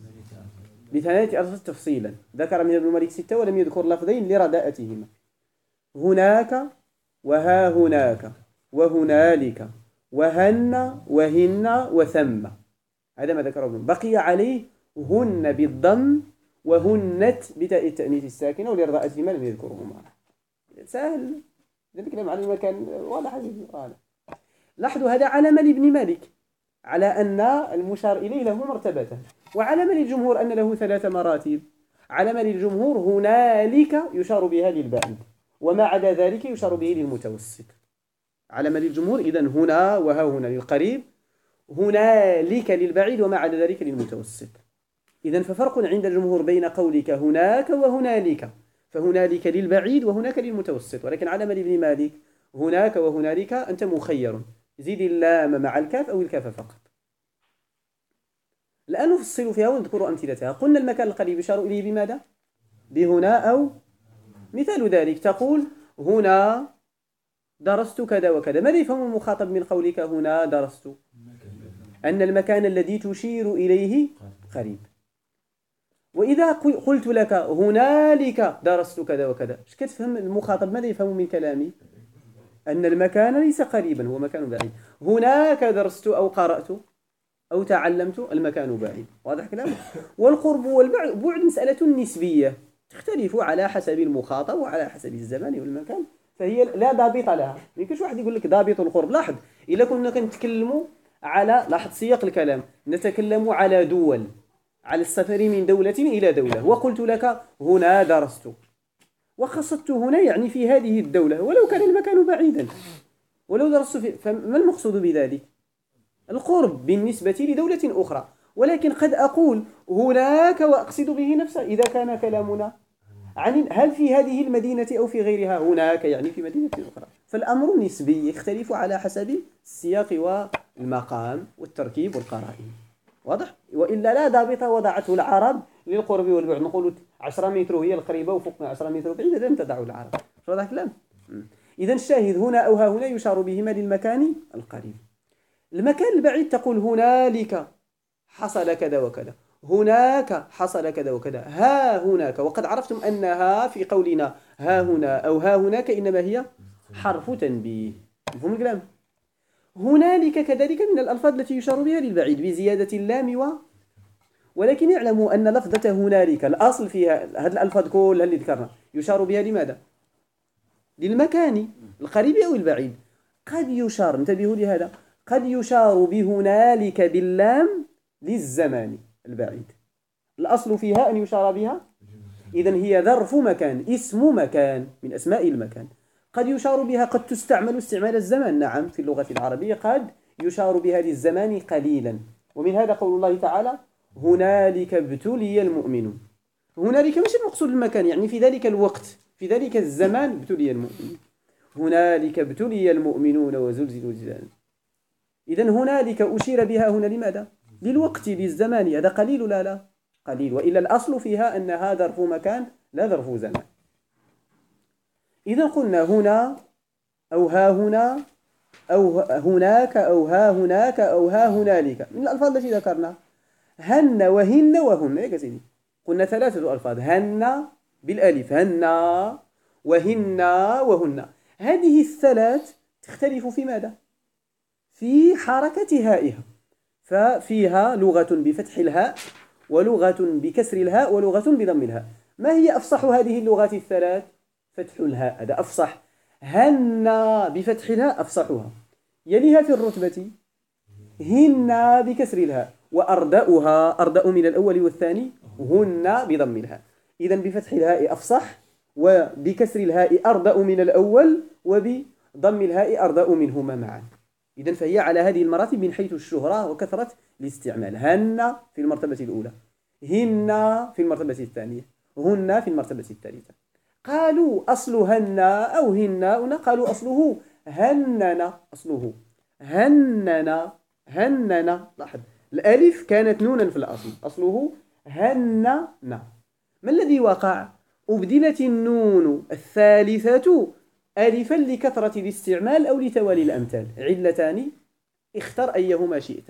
ب8 ألفاظ تفصيلا، ذكر من ابن مالك 6 ولم يذكر لفظين لرداءتهما، هناك وها هناك وهنالك وهن وهن وثم. هذا ما ذكره ابن. بقي عليه هن بالضم وهنت بتاء التأنيث الساكنة ولرداءتهما لم يذكرهما. سهل. الكلام على المكان واضح. لاحظوا هذا علم لابن مالك على أن المشار إليه له مرتبتان، وعلم للجمهور أن له 3 مراتب. علم للجمهور هنالك يشار بها للبعيد، وما عدا ذلك يشار به للمتوسط. علم للجمهور إذن هنا وها هنا للقريب، هنالك للبعيد، وما عدا ذلك للمتوسط. إذن ففرق عند الجمهور بين قولك هناك وهنالك، فهنالك للبعيد وهناك للمتوسط. ولكن علم لابن مالك هناك وهنالك أنت مخير، زيد اللام مع الكاف أو الكاف فقط. الآن نفصل فيها ونذكر أمثلتها. قلنا المكان القريب يشار إليه بماذا؟ بهنا أو مثال ذلك تقول هنا درست كذا وكذا. ماذا يفهم المخاطب من قولك هنا درست؟ أن المكان الذي تشير إليه قريب. وإذا قلت لك هنالك درست كذا وكذا، ايش كتفهم المخاطب؟ ماذا يفهم من كلامي؟ أن المكان ليس قريبا، هو مكان بعيد. هناك درست أو قرأت أو تعلمت، المكان بعيد. واضح كلامه؟ والقرب والبعد مسألة نسبية تختلف على حسب المخاطب وعلى حسب الزمان والمكان، فهي لا ضابط لها. يمكنش واحد يقول لك ضابط القرب. لاحظ، إلا كنا كنتكلموا على، لاحظ سياق الكلام، نتكلم على دول، على السفر من دولة إلى دولة، وقلت لك هنا درست، وخصصت هنا يعني في هذه الدولة ولو كان المكان بعيدا، ولو درست فما المقصود بذلك؟ القرب بالنسبة لدولة أخرى، ولكن قد أقول هناك وأقصد به نفسه إذا كان كلامنا عن هل في هذه المدينة أو في غيرها. هناك يعني في مدينة أخرى، فالأمر نسبي يختلف على حسب السياق والمقام والتركيب والقرائن. واضح؟ وإلا لا ضابط وضعته العرب للقرب والبعد، نقول 10 متر هي القريبة وفوق 10 متر بعيدة لم تدعوا العرب. واضح الكلام؟ إذا الشاهد هنا أو ها هنا يشار بهما للمكان القريب. المكان البعيد تقول هنالك حصل كذا وكذا، هناك حصل كذا وكذا، ها هناك. وقد عرفتم أنها في قولنا ها هنا أو ها هناك إنما هي حرف تنبيه. مفهوم الكلام؟ هنالك كذلك من الألفاظ التي يشار بها للبعيد بزيادة اللام ولكن اعلموا أن لفظة هنالك الأصل فيها هذه الألفاظ كلها اللي ذكرنا يشار بها لماذا؟ للمكان القريب أو البعيد. قد يشار، انتبهوا لهذا، قد يشار بهنالك باللام للزمان البعيد، الأصل فيها أن يشار بها، إذن هي ظرف مكان، اسم مكان من أسماء المكان. قد يشار بها، قد تستعمل استعمال الزمان، نعم، في اللغة العربية قد يشار بها للزمان قليلا. ومن هذا قول الله تعالى هنالك ابتلي المؤمنون. هنالك مش المقصود المكان، يعني في ذلك الوقت في ذلك الزمان ابتلي المؤمنون. هنالك ابتلي المؤمنون وزلزلوا زلزالا. إذن هنالك أشير بها هنا لماذا؟ للوقت، للزمان. هذا قليل لا قليل، وإلا الأصل فيها أنها ظرف مكان لا ظرف زمان. إذا قلنا هنا أو ها هنا أو هناك أو ها هناك أو ها هنالك من الألفاظ التي ذكرنا هن وهن وهن. يا سيدي قلنا 3 ألفاظ، هن بالألف، هن وهن وهن. هذه الثلاث تختلف في ماذا؟ في حركة هائها، ففيها لغة بفتح الهاء ولغة بكسر الهاء ولغة بضم الهاء. ما هي أفصح هذه اللغات الثلاث؟ فتح الهاء، هذا أفصح. هن بفتح الهاء أفصحها، يليها في الرتبة هن بكسر الهاء، وأردأها أردأ من الأول والثاني هن بضم الهاء. إذن بفتح الهاء أفصح، وبكسر الهاء أردأ من الأول، وبضم الهاء أردأ منهما معا. إذن فهي على هذه المراتب من حيث الشهرة وكثرة الاستعمال. هن في المرتبة الأولى، هن في المرتبة الثانية، هن في المرتبة الثالثة. قالوا أصل هن أو هن، قالوا أصله هننا، أصله هننا هننا. لاحظ الألف كانت نونا في الأصل، أصله هننا. ما الذي وقع؟ أبدلت النون الثالثة ألفا لكثرة الاستعمال أو لتوالي الأمثال. علتان، اختر أيهما شئت.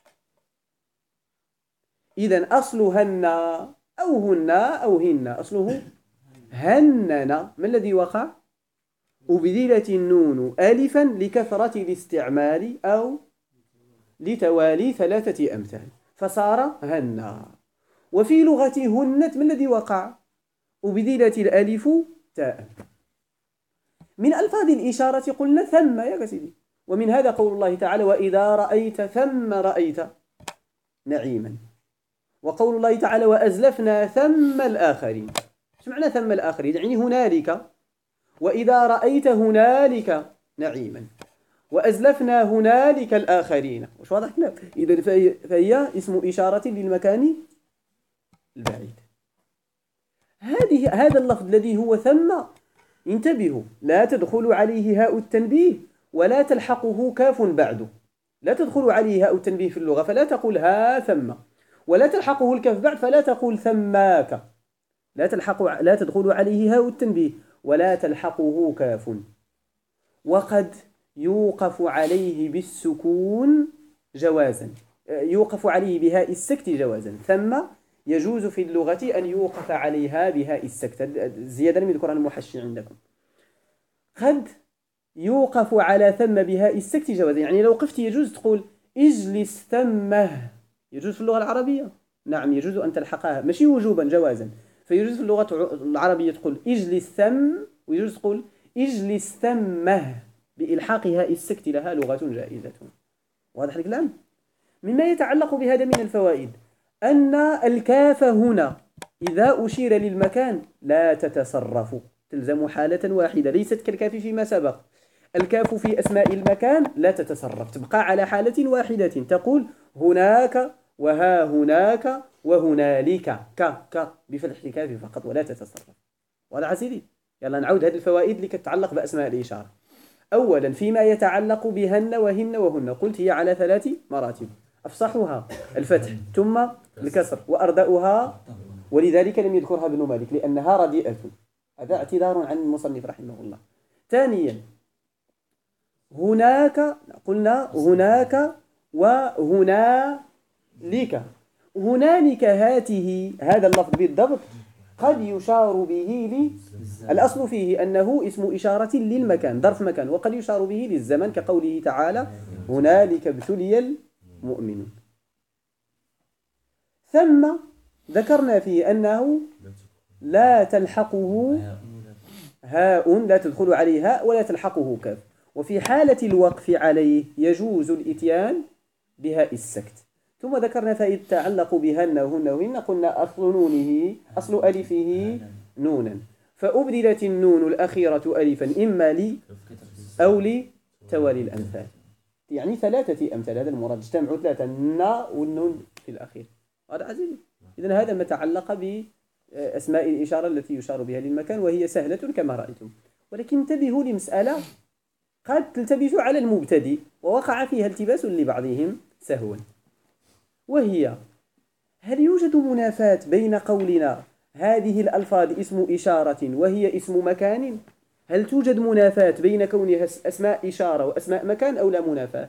إذن أصل هن أو هن أو هن أصله هننا. ما الذي وقع؟ أبدلت النون ألفا لكثرة الاستعمال أو لتوالي 3 أمثال فصار هنا. وفي لغة هنت ما الذي وقع؟ أبدلت الألف تاء. من ألفاظ الإشارة قلنا ثم يا سيدي، ومن هذا قول الله تعالى وإذا رأيت ثم رأيت نعيما، وقول الله تعالى وأزلفنا ثم الآخرين. شو معنى ثم الآخرين؟ يعني هنالك، وإذا رأيت هنالك نعيما، وأزلفنا هنالك الآخرين. وش واضح كلام؟ إذن فهي اسم إشارة للمكان البعيد. هذا اللفظ الذي هو ثم، انتبهوا، لا تدخل عليه هاء التنبيه ولا تلحقه كاف بعده. لا تدخل عليه هاء التنبيه في اللغة فلا تقول ها ثم، ولا تلحقه الكاف بعد فلا تقول ثماك. لا تدخل عليه هاء التنبيه ولا تلحقه كاف. وقد يوقف عليه بالسكون جوازا، يوقف عليه بهاء السكت جوازا. ثم يجوز في اللغة أن يوقف عليها بهاء السكت، زيادة من ذكران المحشي عندكم. قد يوقف على ثم بهاء السكت جوازا، يعني لو وقفت يجوز تقول اجلس ثمه، يجوز في اللغة العربية، نعم يجوز أن تلحقها، ماشي وجوبا جوازا. فيجوز في اللغة العربية تقول اجلس ثم، ويجوز تقول اجلس ثمه بإلحاق هاء السكت، لها لغة جائزة. واضح الكلام؟ مما يتعلق بهذا من الفوائد أن الكاف هنا إذا أشير للمكان لا تتصرف، تلزم حالة واحدة، ليست كالكاف فيما سبق. الكاف في أسماء المكان لا تتصرف، تبقى على حالة واحدة، تقول هناك وها هناك وهنالك، بفتح الكاف فقط ولا تتصرف. واضح سيدي؟ يلا نعود هذه الفوائد اللي تتعلق بأسماء الإشارة. أولا فيما يتعلق بهن وهن وهن، قلت هي على 3 مراتب: أفصحها الفتح ثم الكسر وأردأها، ولذلك لم يذكرها ابن مالك لأنها رديئة. هذا اعتذار عن المصنف رحمه الله. ثانيا هناك، قلنا هناك وهنالك. هنالك هذا اللفظ بالضبط قد يشار به الأصل فيه أنه اسم إشارة للمكان، ظرف مكان، وقد يشار به للزمن كقوله تعالى هنالك ابتلي المؤمنون. ثم ذكرنا فيه أنه لا تلحقه هاء، لا تدخل عليه هاء ولا تلحقه كاف، وفي حالة الوقف عليه يجوز الإتيان بهاء السكت. ثم ذكرنا فائدة تتعلق بهن وهن وهن، قلنا أصل ألفه نونا، فأبدلت النون الأخيرة ألفا إما لي أو لتوالي الأمثال، يعني 3 أمثال، هذا المراد، اجتمعوا 3 النا والنون في الأخير. هذا عزيزي. إذن هذا ما تعلق بأسماء الإشارة التي يشار بها للمكان، وهي سهلة كما رأيتم. ولكن انتبهوا لمسألة قد تلتبس على المبتدئ ووقع فيها التباس لبعضهم سهوا، وهي: هل يوجد منافاة بين قولنا هذه الألفاظ اسم إشارة وهي اسم مكان؟ هل توجد منافاة بين كونها أسماء إشارة وأسماء مكان أو لا منافاة؟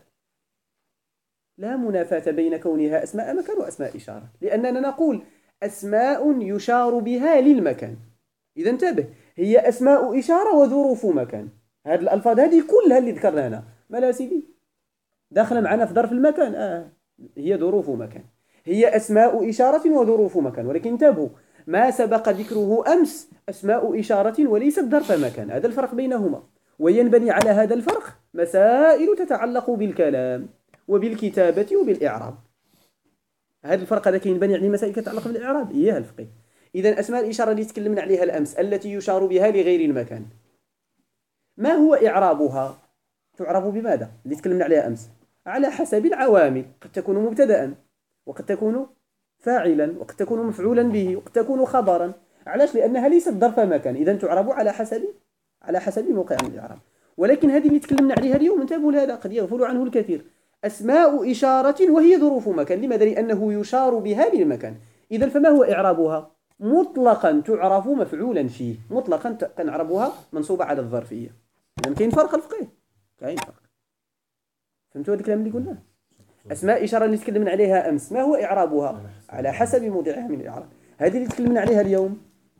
لا منافاة بين كونها أسماء مكان وأسماء إشارة، لأننا نقول أسماء يشار بها للمكان. إذا انتبه، هي أسماء إشارة وظروف مكان. هذه الألفاظ هذه كلها اللي ذكرناها مالا سيدي داخله معنا في ظرف المكان، هي ظروف مكان، هي أسماء إشارة وظروف مكان. ولكن انتبهوا، ما سبق ذكره أمس أسماء إشارة وليست ظرف مكان، هذا الفرق بينهما، وينبني على هذا الفرق مسائل تتعلق بالكلام وبالكتابة وبالإعراب. هذا الفرق هذا ينبني عليه مسائل تتعلق بالإعراب، إياها الفقه. إذا أسماء الإشارة اللي تكلمنا عليها الأمس التي يشار بها لغير المكان، ما هو إعرابها؟ تعرب بماذا؟ اللي تكلمنا عليها أمس على حسب العوامل، قد تكون مبتدأ، وقد تكون فاعلا، وقد تكون مفعولا به، وقد تكون خبرا. علاش؟ لأنها ليست ظرف مكان، إذا تعرب على حسب موقع الإعراب. ولكن هذه اللي تكلمنا عليها اليوم انتبهوا لهذا، قد يغفل عنه الكثير: أسماء إشارة وهي ظروف مكان. لماذا؟ لأنه يشار بها للمكان. إذا فما هو إعرابها؟ مطلقا تعرف مفعولا فيه، مطلقا نعربها منصوبة على الظرفية. إذا كاين فرق الفقه، كاين فرق. فهمتوا هذا الكلام اللي قلناه؟ أسماء إشارة اللي تكلمنا عليها أمس ما هو إعرابها؟ على حسب موضعها من الإعراب. هذه اللي تكلمنا عليها اليوم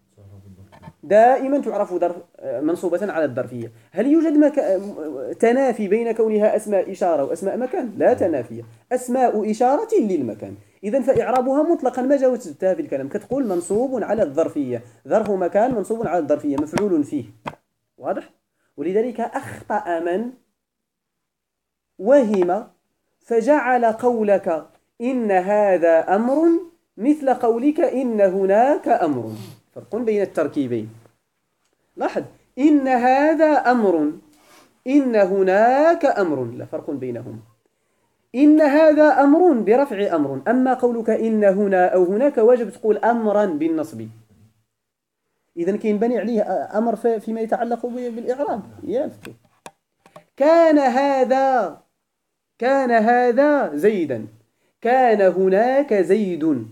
دائما تعرف منصوبة على الظرفية. هل يوجد تنافي بين كونها أسماء إشارة وأسماء مكان؟ لا تنافي، أسماء إشارة للمكان. إذن فإعرابها مطلقا ما جاوزتها في الكلام، كتقول منصوب على الظرفية، ظرف مكان منصوب على الظرفية، مفعول فيه. واضح؟ ولذلك أخطأ من وهم فجعل قولك إن هذا أمر مثل قولك إن هناك أمر. فرق بين التركيبين. لاحظ، إن هذا أمر، إن هناك أمر، لا فرق بينهما. إن هذا أمر برفع أمر، أما قولك إن هنا أو هناك واجب تقول أمرا بالنصب. إذن كينبني عليه أمر فيما يتعلق بالإعراب. كان هذا زيدا، كان هناك زيد.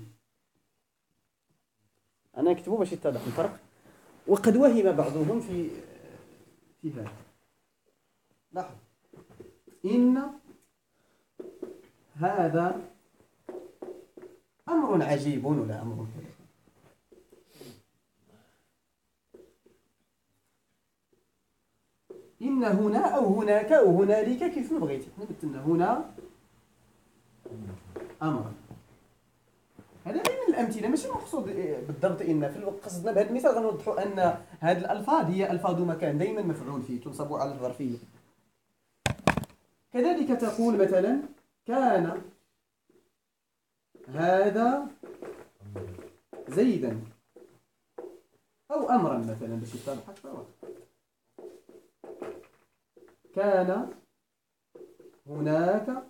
أنا أكتبه باش يتضح الفرق. وقد وهم بعضهم في هذا. لاحظ، إن هذا أمر عجيب ولا أمر إن هنا أو هناك أو هنالك كيف ما بغيتي. احنا مثلنا هنا أمر. هذا من الأمثلة، ماشي مقصود بالضبط إن. في قصدنا بهذا المثال غنوضحوا أن هذه الألفاظ هي ألفاظ مكان دائما مفعول فيه، تنصب على الظرفية. كذلك تقول مثلا كان هذا زيدا أو أمرا مثلا باش يتضح أكثر. كان هناك.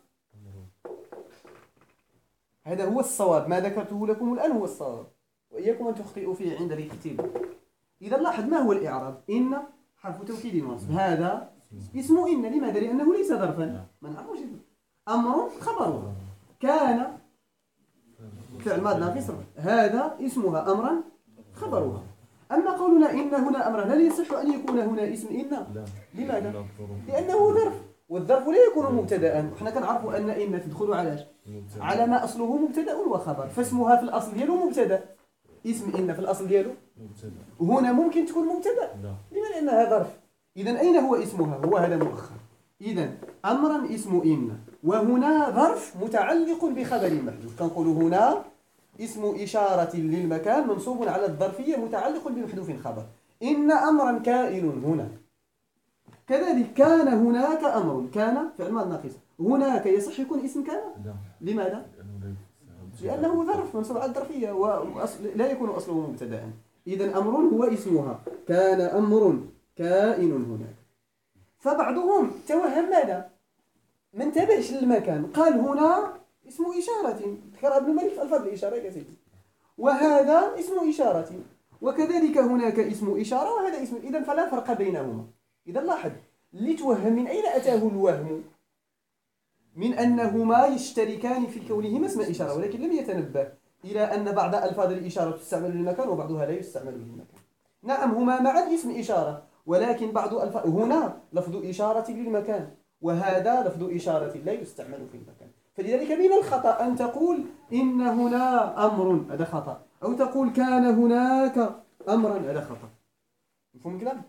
هذا هو الصواب، ما ذكرته لكم الآن هو الصواب، وإياكم أن تخطئوا فيه عند الاختلاف. إذا لاحظ ما هو الإعراب؟ إن حرف توكيد ونصب، هذا اسم إن. لماذا؟ لأنه ليس ظرفا، ما نعرفوش. أمر خبره، كان فعل ماض ناقص، هذا اسمها أمرا خبرها. أما قولنا إن هنا أمرا، لا يصح أن يكون هنا اسم إن. لماذا؟ لأنه ظرف، والظرف لا يكون مبتدأ. احنا كنعرفوا أن إن تدخل على ما أصله مبتدأ وخبر، فاسمها في الأصل ديالو مبتدأ. اسم إن في الأصل ديالو هنا ممكن تكون مبتدأ. لماذا؟ لأنها ظرف. إذن أين هو اسمها؟ هو هذا مؤخر. إذن أمرا اسم إن، وهنا ظرف متعلق بخبر محذوف. كنقول هنا اسم إشارة للمكان منصوب على الظرفية متعلق بمحذوف خبر. إن أمرا كائن هنا. كذلك كان هناك أمر، كان فعل ماض ناقص، هناك يصح يكون اسم كان؟ لماذا؟ لأنه ظرف منصوب على الظرفية ولا يكون أصله مبتدأ. إذن أمر هو اسمها، كان أمر كائن هناك. فبعضهم توهم ماذا؟ ما انتبهش للمكان، قال هنا اسم إشارة، ذكرها ابن مالك في ألفاظ الإشارة يا سيدي، وهذا اسم إشارة، وكذلك هناك اسم إشارة وهذا اسم. إذن فلا فرق بينهما. إذا لاحظ اللي توهم من أين أتاه الوهم؟ من أنهما يشتركان في كونهما اسم إشارة، ولكن لم يتنبه إلى أن بعض ألفاظ الإشارة تستعمل للمكان وبعضها لا يستعمل للمكان. نعم هما معا اسم إشارة، ولكن بعض ألفاظ هنا لفظ إشارة للمكان، وهذا لفظ إشارة لا يستعمل في المكان. فلذلك من الخطأ أن تقول إن هنا أمر، هذا خطأ، أو تقول كان هناك أمرا، هذا خطأ. مفهوم الكلام؟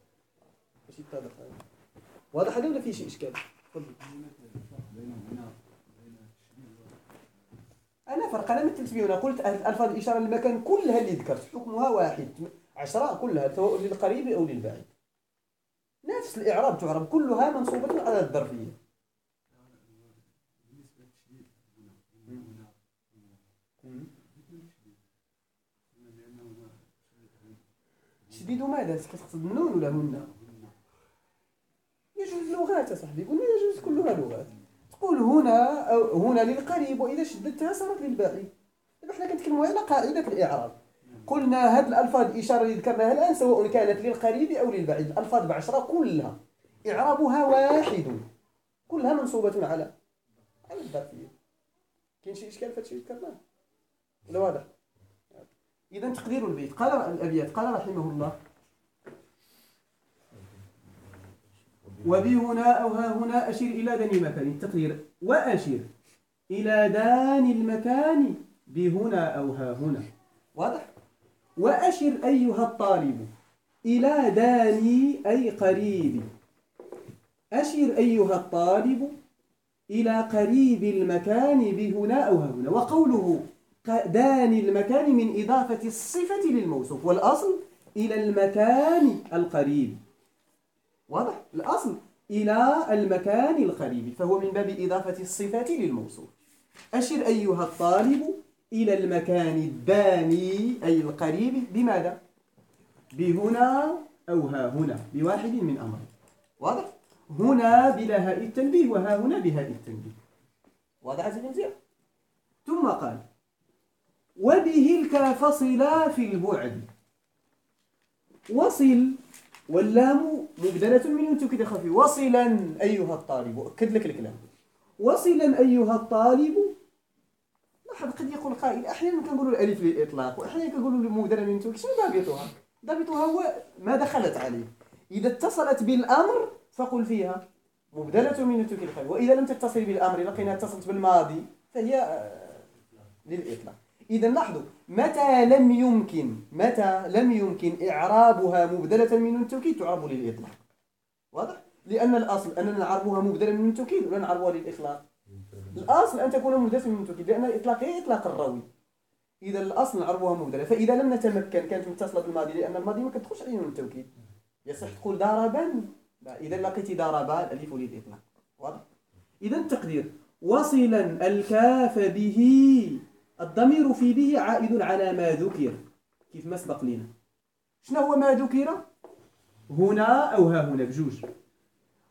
واضح هذا ولا في شيء إشكال؟ أنا فرق، أنا مثلت به هنا، قلت ألفاظ الإشارة للمكان كلها اللي ذكرت حكمها واحد، 10 كلها سواء للقريب أو للبعيد، نفس الإعراب تعرب، كلها منصوبة على الظرفية. تشديد ماذا؟ كتقصد منون ولا هن؟ يجوز لغات يا صاحبي، قلنا يجوز كلها لغات. تقول هنا أو هنا للقريب، وإذا شددتها صارت للبعيد. احنا كنتكلموا على قاعدة الإعراب. قلنا هذه الألفاظ الإشارة اللي ذكرناها الآن سواء كانت للقريب أو للبعيد، الألفاظ ب10 كلها إعرابها واحد، كلها منصوبة على الظرفية. كاين شي إشكال في هادشي اللي ذكرناه؟ ولا واضح؟ إذا تقدير البيت، قال الأبيات، قال رحمه الله: وبهنا أو ها هنا أشير إلى دان المكان. التقدير: وأشير إلى دان المكان بهنا أو ها هنا. واضح؟ وأشر أيها الطالب إلى داني أي قريب. أشر أيها الطالب إلى قريب المكان بهنا أو ها هنا. وقوله داني المكان من إضافة الصفة للموصوف، والأصل إلى المكان القريب. واضح؟ الأصل إلى المكان القريب، فهو من باب إضافة الصفة للموصوف. أشر أيها الطالب إلى المكان الداني أي القريب بماذا؟ بهنا أو ها هنا، بواحد من أمر. واضح؟ هنا بلا هاء التنبيه، وها هنا بهاء التنبيه. واضح عزيزي مزيان؟ ثم قال: وبه الكاف صلا في البعد. وصل، واللام مبدلة من توكيد خفي. وصلا أيها الطالب، أكد لك الكلام. وصلا أيها الطالب. لاحظ قد يقول قائل أحيانا كنقولوا الألف للإطلاق، وأحيانا كنقولوا مبدلة من توكيد. شنو ضابطها؟ ضابطها هو ما دخلت عليه. إذا اتصلت بالأمر فقل فيها مبدلة من توكيد خفي، وإذا لم تتصل بالأمر لقينا اتصلت بالماضي فهي للإطلاق. إذا لاحظوا متى لم يمكن إعرابها مبدلة من التوكيد تعرب للإطلاق. واضح؟ لأن الأصل أننا نعربها مبدلة من التوكيد ولا نعربها للإطلاق. الأصل أن تكون مبدلة من التوكيد، لأن الإطلاق هي إطلاق الراوي. إذا الأصل نعربها مبدلة، فإذا لم نتمكن كانت متصلة بالماضي، لأن الماضي ما كتدخلش عليه من التوكيد. يصح تقول ضربا، إذا لقيت ضربا الألف للإطلاق. واضح؟ إذا التقدير: وصلا الكاف به، الضمير في به عائد على ما ذكر كيف ما سبق لنا. شنو هو ما ذكر؟ هنا أو ها هنا بجوج.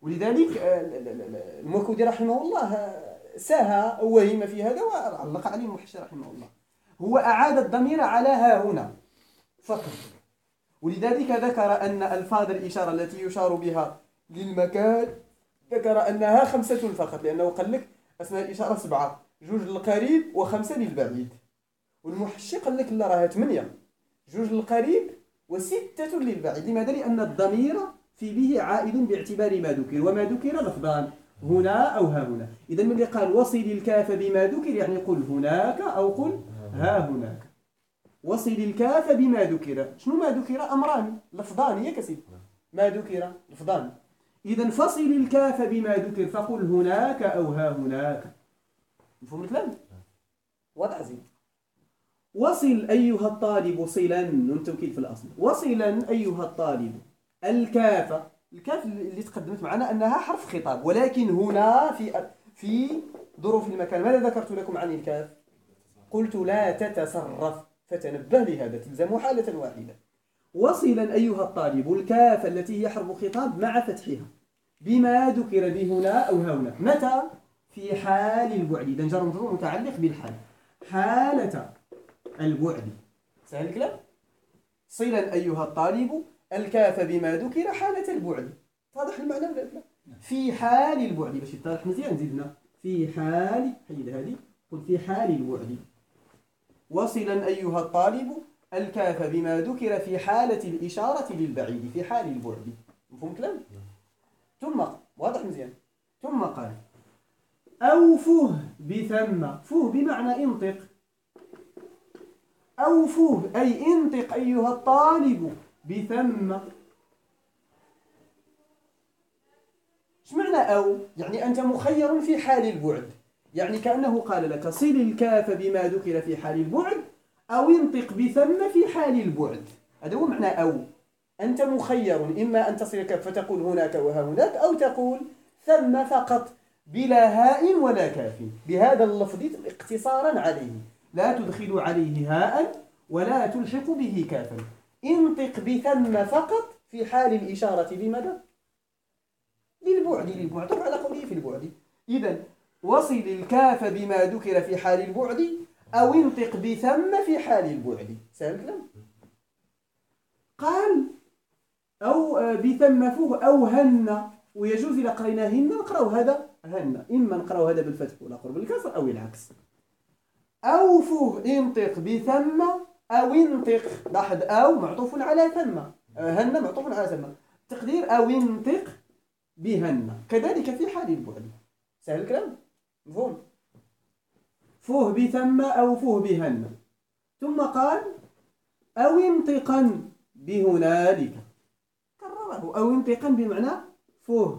ولذلك الموكودي رحمه الله ساهى أو وهم في هذا وعلق عليه المحشي رحمه الله. هو أعاد الضمير على ها هنا فقط، ولذلك ذكر أن ألفاظ الإشارة التي يشار بها للمكان ذكر أنها 5 فقط، لأنه قال لك أسماء الإشارة 7، 2 للقريب و5 للبعيد. والمحشي قال لك لا راها 8، 2 للقريب و6 للبعيد. لماذا؟ لأن الضمير في به عائد باعتبار ما ذكر، وما ذكر لفظان هنا أو ها هنا. إذا من اللي قال وصل الكاف بما ذكر يعني قل هناك أو قل ها هناك. وصل الكاف بما ذكر. شنو ما ذكر؟ أمران لفظان يا كسيد. ما ذكر لفظان. إذا فصل الكاف بما ذكر فقل هناك أو ها هناك. مفهوم الكلام؟ واضح زين. وصل أيها الطالب صلا، نون توكيد في الأصل. وصلا أيها الطالب الكاف اللي تقدمت معنا أنها حرف خطاب، ولكن هنا في ظروف المكان ماذا ذكرت لكم عن الكاف؟ قلت لا تتصرف، فتنبه لهذا، تلزم حالة واحدة. وصلا أيها الطالب الكاف التي هي حرف خطاب مع فتحها بما ذكر بهنا أو هنا. متى؟ في حال البعد. إذا جر ومجرور متعلق بالحال، حالة البعد. سهل الكلام؟ صلا أيها الطالب الكاف بما ذكر حالة البعد. واضح المعنى ولا لا؟ في حال البعد باش يتضح مزيان. زدنا في حال، حيد هذه، قل في حال البعد. وصلا أيها الطالب الكاف بما ذكر في حالة الإشارة للبعيد، في حال البعد. مفهوم الكلام؟ ثم واضح مزيان. ثم قال أو فه بثم. فه بمعنى انطق، أو فه أي انطق أيها الطالب بثم. ايش معنى أو؟ يعني أنت مخير في حال البعد، يعني كأنه قال لك صل الكاف بما ذكر في حال البعد أو انطق بثم في حال البعد. هذا هو معنى أو. أنت مخير، إما أن تصل الكاف فتقول هناك وها هناك، أو تقول ثم فقط بلا هاء ولا كاف، بهذا اللفظ اقتصارا عليه، لا تدخل عليه هاء ولا تلحق به كافا. انطق بثم فقط في حال الإشارة لماذا؟ للبعد. للبعد على قوله في البعد. إذن وصل الكاف بما ذكر في حال البعد أو انطق بثم في حال البعد. سهل الكلام؟ قال أو بثم فوه أو هن، ويجوز إذا قرينا هن نقرأ هذا هن، إما نقرأ هذا بالفتح والآخر بالكسر أو العكس. أو فوه انطق بثم أو انطق، لاحظ أو معطوف على ثم، هن معطوف على ثم، تقدير أو انطق بهن كذلك في حال البعد. سهل الكلام؟ مفهوم؟ فوه بثم أو فوه بهن. ثم قال أو انطقا بهنالك، كرره. أو انطقا بمعنى فوه،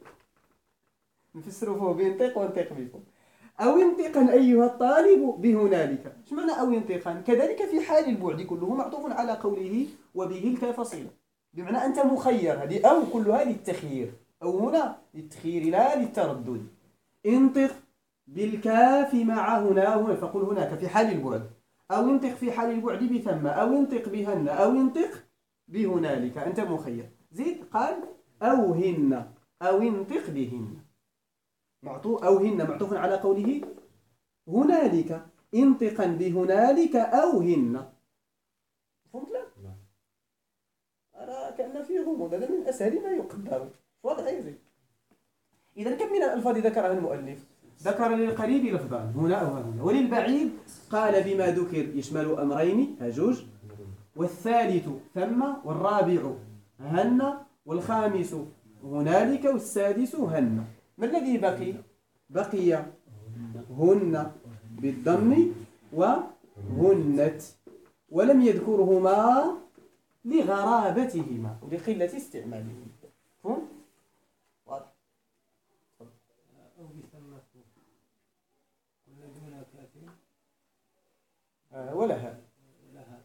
نفسر فوه بانطق وانطق بفوه. أو انطقا أيها الطالب بهنالك. ايش معنى أو انطقا؟ كذلك في حال البعد كله معطوف على قوله وبه الكاف صلة، بمعنى أنت مخير. هذه أو كلها للتخيير، أو هنا للتخيير لا للتردد. انطق بالكاف مع هنا، فقل هناك في حال البعد. أو انطق في حال البعد بثم، أو انطق بهن، أو انطق بهنالك، أنت مخير. زيد قال أو هن، أو انطق بهن، أو هن معطوف على قوله هنالك، انطقا بهنالك أو هن. فهمت لا؟ أرى كأن فيه غموض، هذا من أسهل ما يقدر. واضح يا زيد؟ إذا كم من الألفاظ ذكرها المؤلف؟ ذكر للقريب لفظان هنا أو هنا، وللبعيد قال بما ذكر يشمل أمرين هجوج، والثالث ثم، والرابع هن، والخامس هنالك، والسادس هن. ما الذي بقي؟ بقي هن بالضم وهنت، ولم يذكرهما لغرابتهما ولقلة استعمالهما. فهم؟ واضح؟ أو بثم قلنا دون كافٍ ولها لها،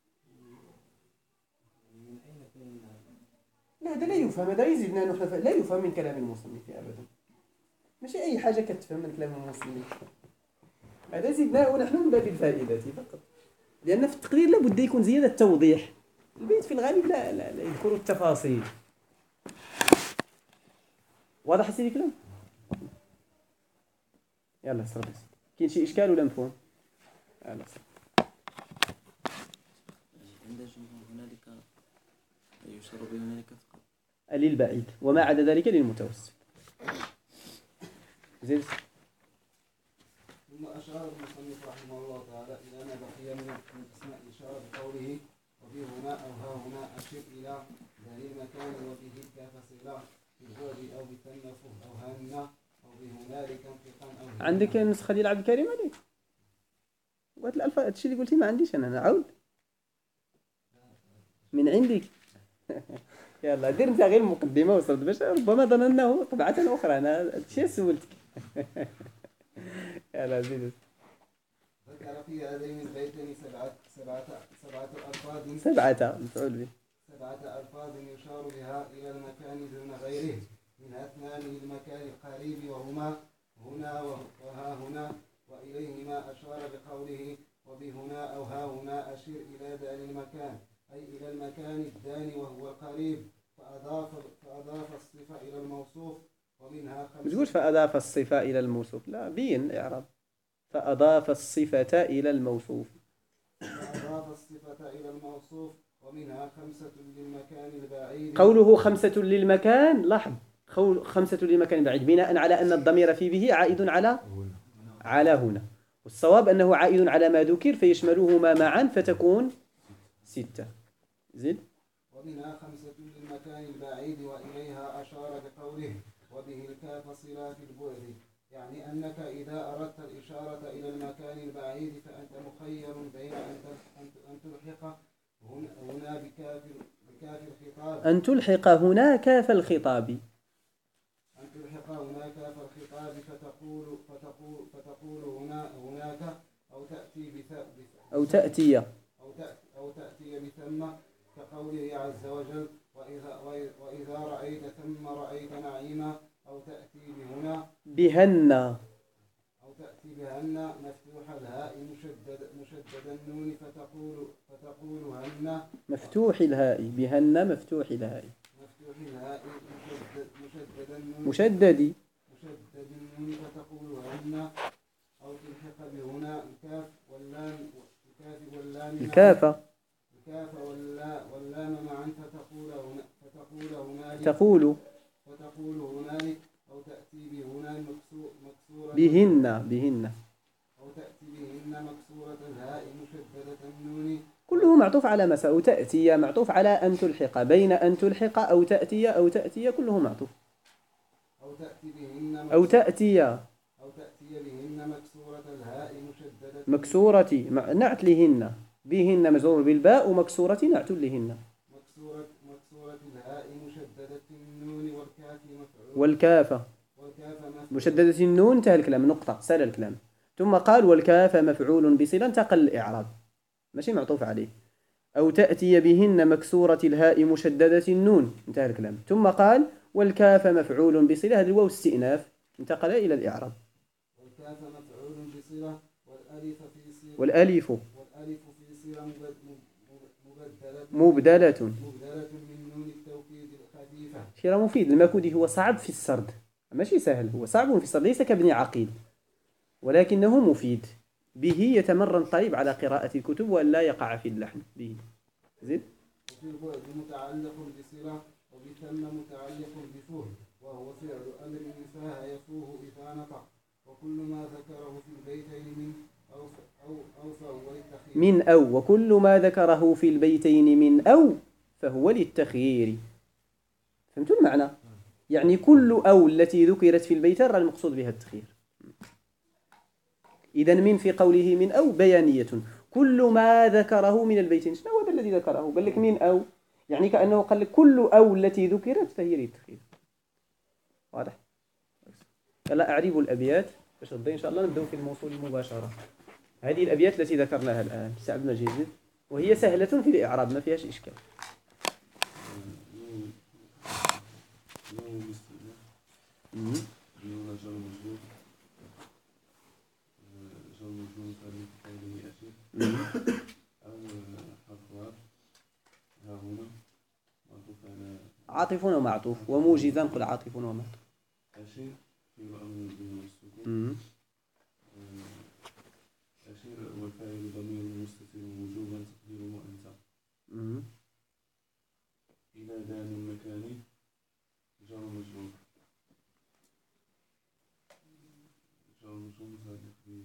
من أين فهمنا؟ لا هذا لا يفهم، هذا يزيدنا نحن لا يفهم من كلام المصنف أبدا. ماشي أي حاجة كتفهم من كلام المصنف، هذا زدناه ونحن من باب الفائدة فقط، لأن في التقرير لابد يكون زيادة توضيح. البيت في الغالب لا يذكر التفاصيل. واضح سيدي كلام؟ يلا صرف بس. كاين شي إشكال ولا مفهوم؟ يلا صرف. عند الجمهور هنالك يشار به هنالك فقط للبعيد وما عدا ذلك للمتوسط. زين. ثم أشار المصنف رحمه الله تعالى إلى ما بقي من أسماء الإشارة بقوله وبه هنا أو ها هنا أشر إلى ذلك المكان وبه كفصلة بالبعد أو بتنفه أو هن أو بهنالك انتقام أو عندك النسخة ديال عبد الكريم عليك؟ قلت الألفاظ هادشي اللي قلتي ما عنديش أنا نعاود من عندك. يلا دير انت غير المقدمة وصلت باش ربما ظنناه طبعة أخرى. أنا هادشي سولتك. يلا زيد. ذكر في هذين البيتين سبعة ألفاظ مفعول به. 7 ألفاظ يشار بها إلى المكان دون غيره منها 2 للمكان القريب وهما هنا وها هنا وإليهما أشار بقوله وبهنا أو ها هنا أشير إلى دار المكان أي إلى المكان الداني وهو القريب فأضاف الصفة إلى الموصوف ومنها ما تقولش فأضاف الصفة إلى الموصوف، لا بين إعراب فأضاف الصفة إلى الموصوف. فأضاف الصفة إلى الموصوف ومنها 5 للمكان البعيد. قوله 5 للمكان، لاحظ 5 للمكان البعيد بناء على أن الضمير في به عائد على هنا، والصواب أنه عائد على ما ذكر فيشملهما معا فتكون 6. زيد. ومنها 5 للمكان البعيد وإليها أشار بقوله وبه الكاف صلة في البعد، يعني أنك إذا أردت الإشارة إلى المكان البعيد فأنت مخير بين أن تلحق هنا بكاف الخطاب أن تلحق هنا كاف الخطاب فتقول هناك أو تأتي بثم كقوله عز وجل وإذا رأيت ثم رأيت نعيما أو تأتي بهن مفتوح الهاء مشدد النون فتقول هن مفتوح الهاء بهن مفتوح الهاء مشدد النون فتقول هن أو تلحق بهنا الكاف واللام معا فتقول هنالك أو تأتي بهنا مكسورة بهن أو تأتي بهن مكسورة الهاء مشددة النون. كله معطوف على مساء، أو تأتي معطوف على أن تلحق، بين أن تلحق أو تأتي كله معطوف. أو تأتي بهن مكسورة الهاء مشددة مكسورة نعت لهن، بهن مجرور بالباء ومكسورة نعت لهن. مكسورة الهاء مشددة النون والكاف مشددة النون، انتهى الكلام، نقطة، سال الكلام. ثم قال والكاف مفعول بصلة، انتقل الإعراب ماشي معطوف عليه. أو تأتي بهن مكسورة الهاء مشددة النون، انتهى الكلام. ثم قال والكاف مفعول بصلة، هذا الواو استئناف، انتقل إلى الإعراب. والكاف مفعول بصلة والألف في صلة مبدلة من نون التوكيد الخفيفة. شيء مفيد. المكودي هو صعب في السرد، ماشي سهل، هو صعب في السرد، ليس كابن عقيل ولكنه مفيد. به يتمرن طيب على قراءة الكتب وأن لا يقع في اللحن به. زيد. وفي البعد متعلق بصلة وبثم متعلق بفوه، وهو فعل أمر فاه يفوه إذا نطق، وكل ما ذكره في البيتين من أو فهو للتخيير. من أو، وكل ما ذكره في البيتين من أو فهو للتخيير. فهمتوا المعنى؟ يعني كل أو التي ذكرت في البيتين راه المقصود بها التخيير. إذن من في قوله من أو بيانية، كل ما ذكره من البيتين. شنو هذا الذي ذكره؟ قال لك من أو، يعني كأنه قال لك كل أو التي ذكرت فهي للتخيير. واضح؟ يلا أعرب الأبيات باش غدا إن شاء الله نبدأ في الموصول مباشرة. هذه الأبيات التي ذكرناها الآن سعد المجيد، وهي سهلة في الإعراب ما فيهاش إشكال. عاطف ومعطوف وموجزا قل عاطف ومعطوف. أشير فعل أمر مبني على السكون. أشير والفاعل ضمير مستتر وجوبا تقديره أنت. إلى دان المكان جار مجرور. جار مجرور متعلق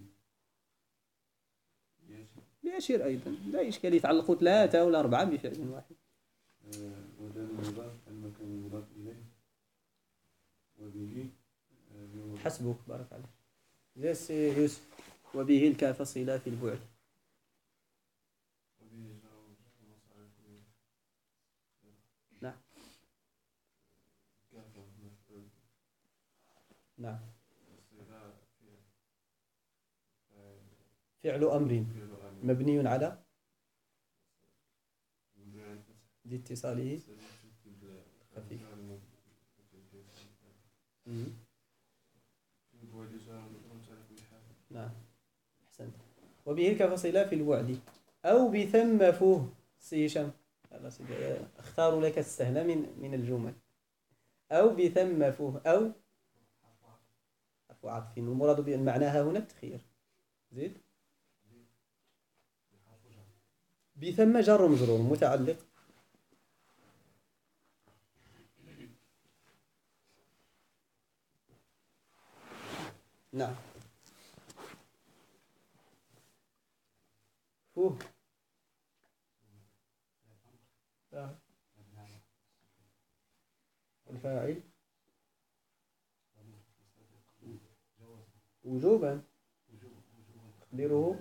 بيشير أيضا لا إشكال، يتعلقوا 3 ولا 4 بفعل واحد. ودان المضاف المكان المضاف إليه وبه حسبك بارك عليك. يس يوسف. وبه الكاف صلة في البعد. نعم نعم. فعل أمر مبني على لاتصاله خفيف. نعم أحسنت. وبه الكفصلة في الوعد أو بثم فوه سيشم. اختار لك السهل من الجمل. أو بثم فوه أو عطف، والمراد بأن معناها هنا التخيير. زيد بثم جر مجرور متعلق نعم فوه الفاعل وجوبا تقديره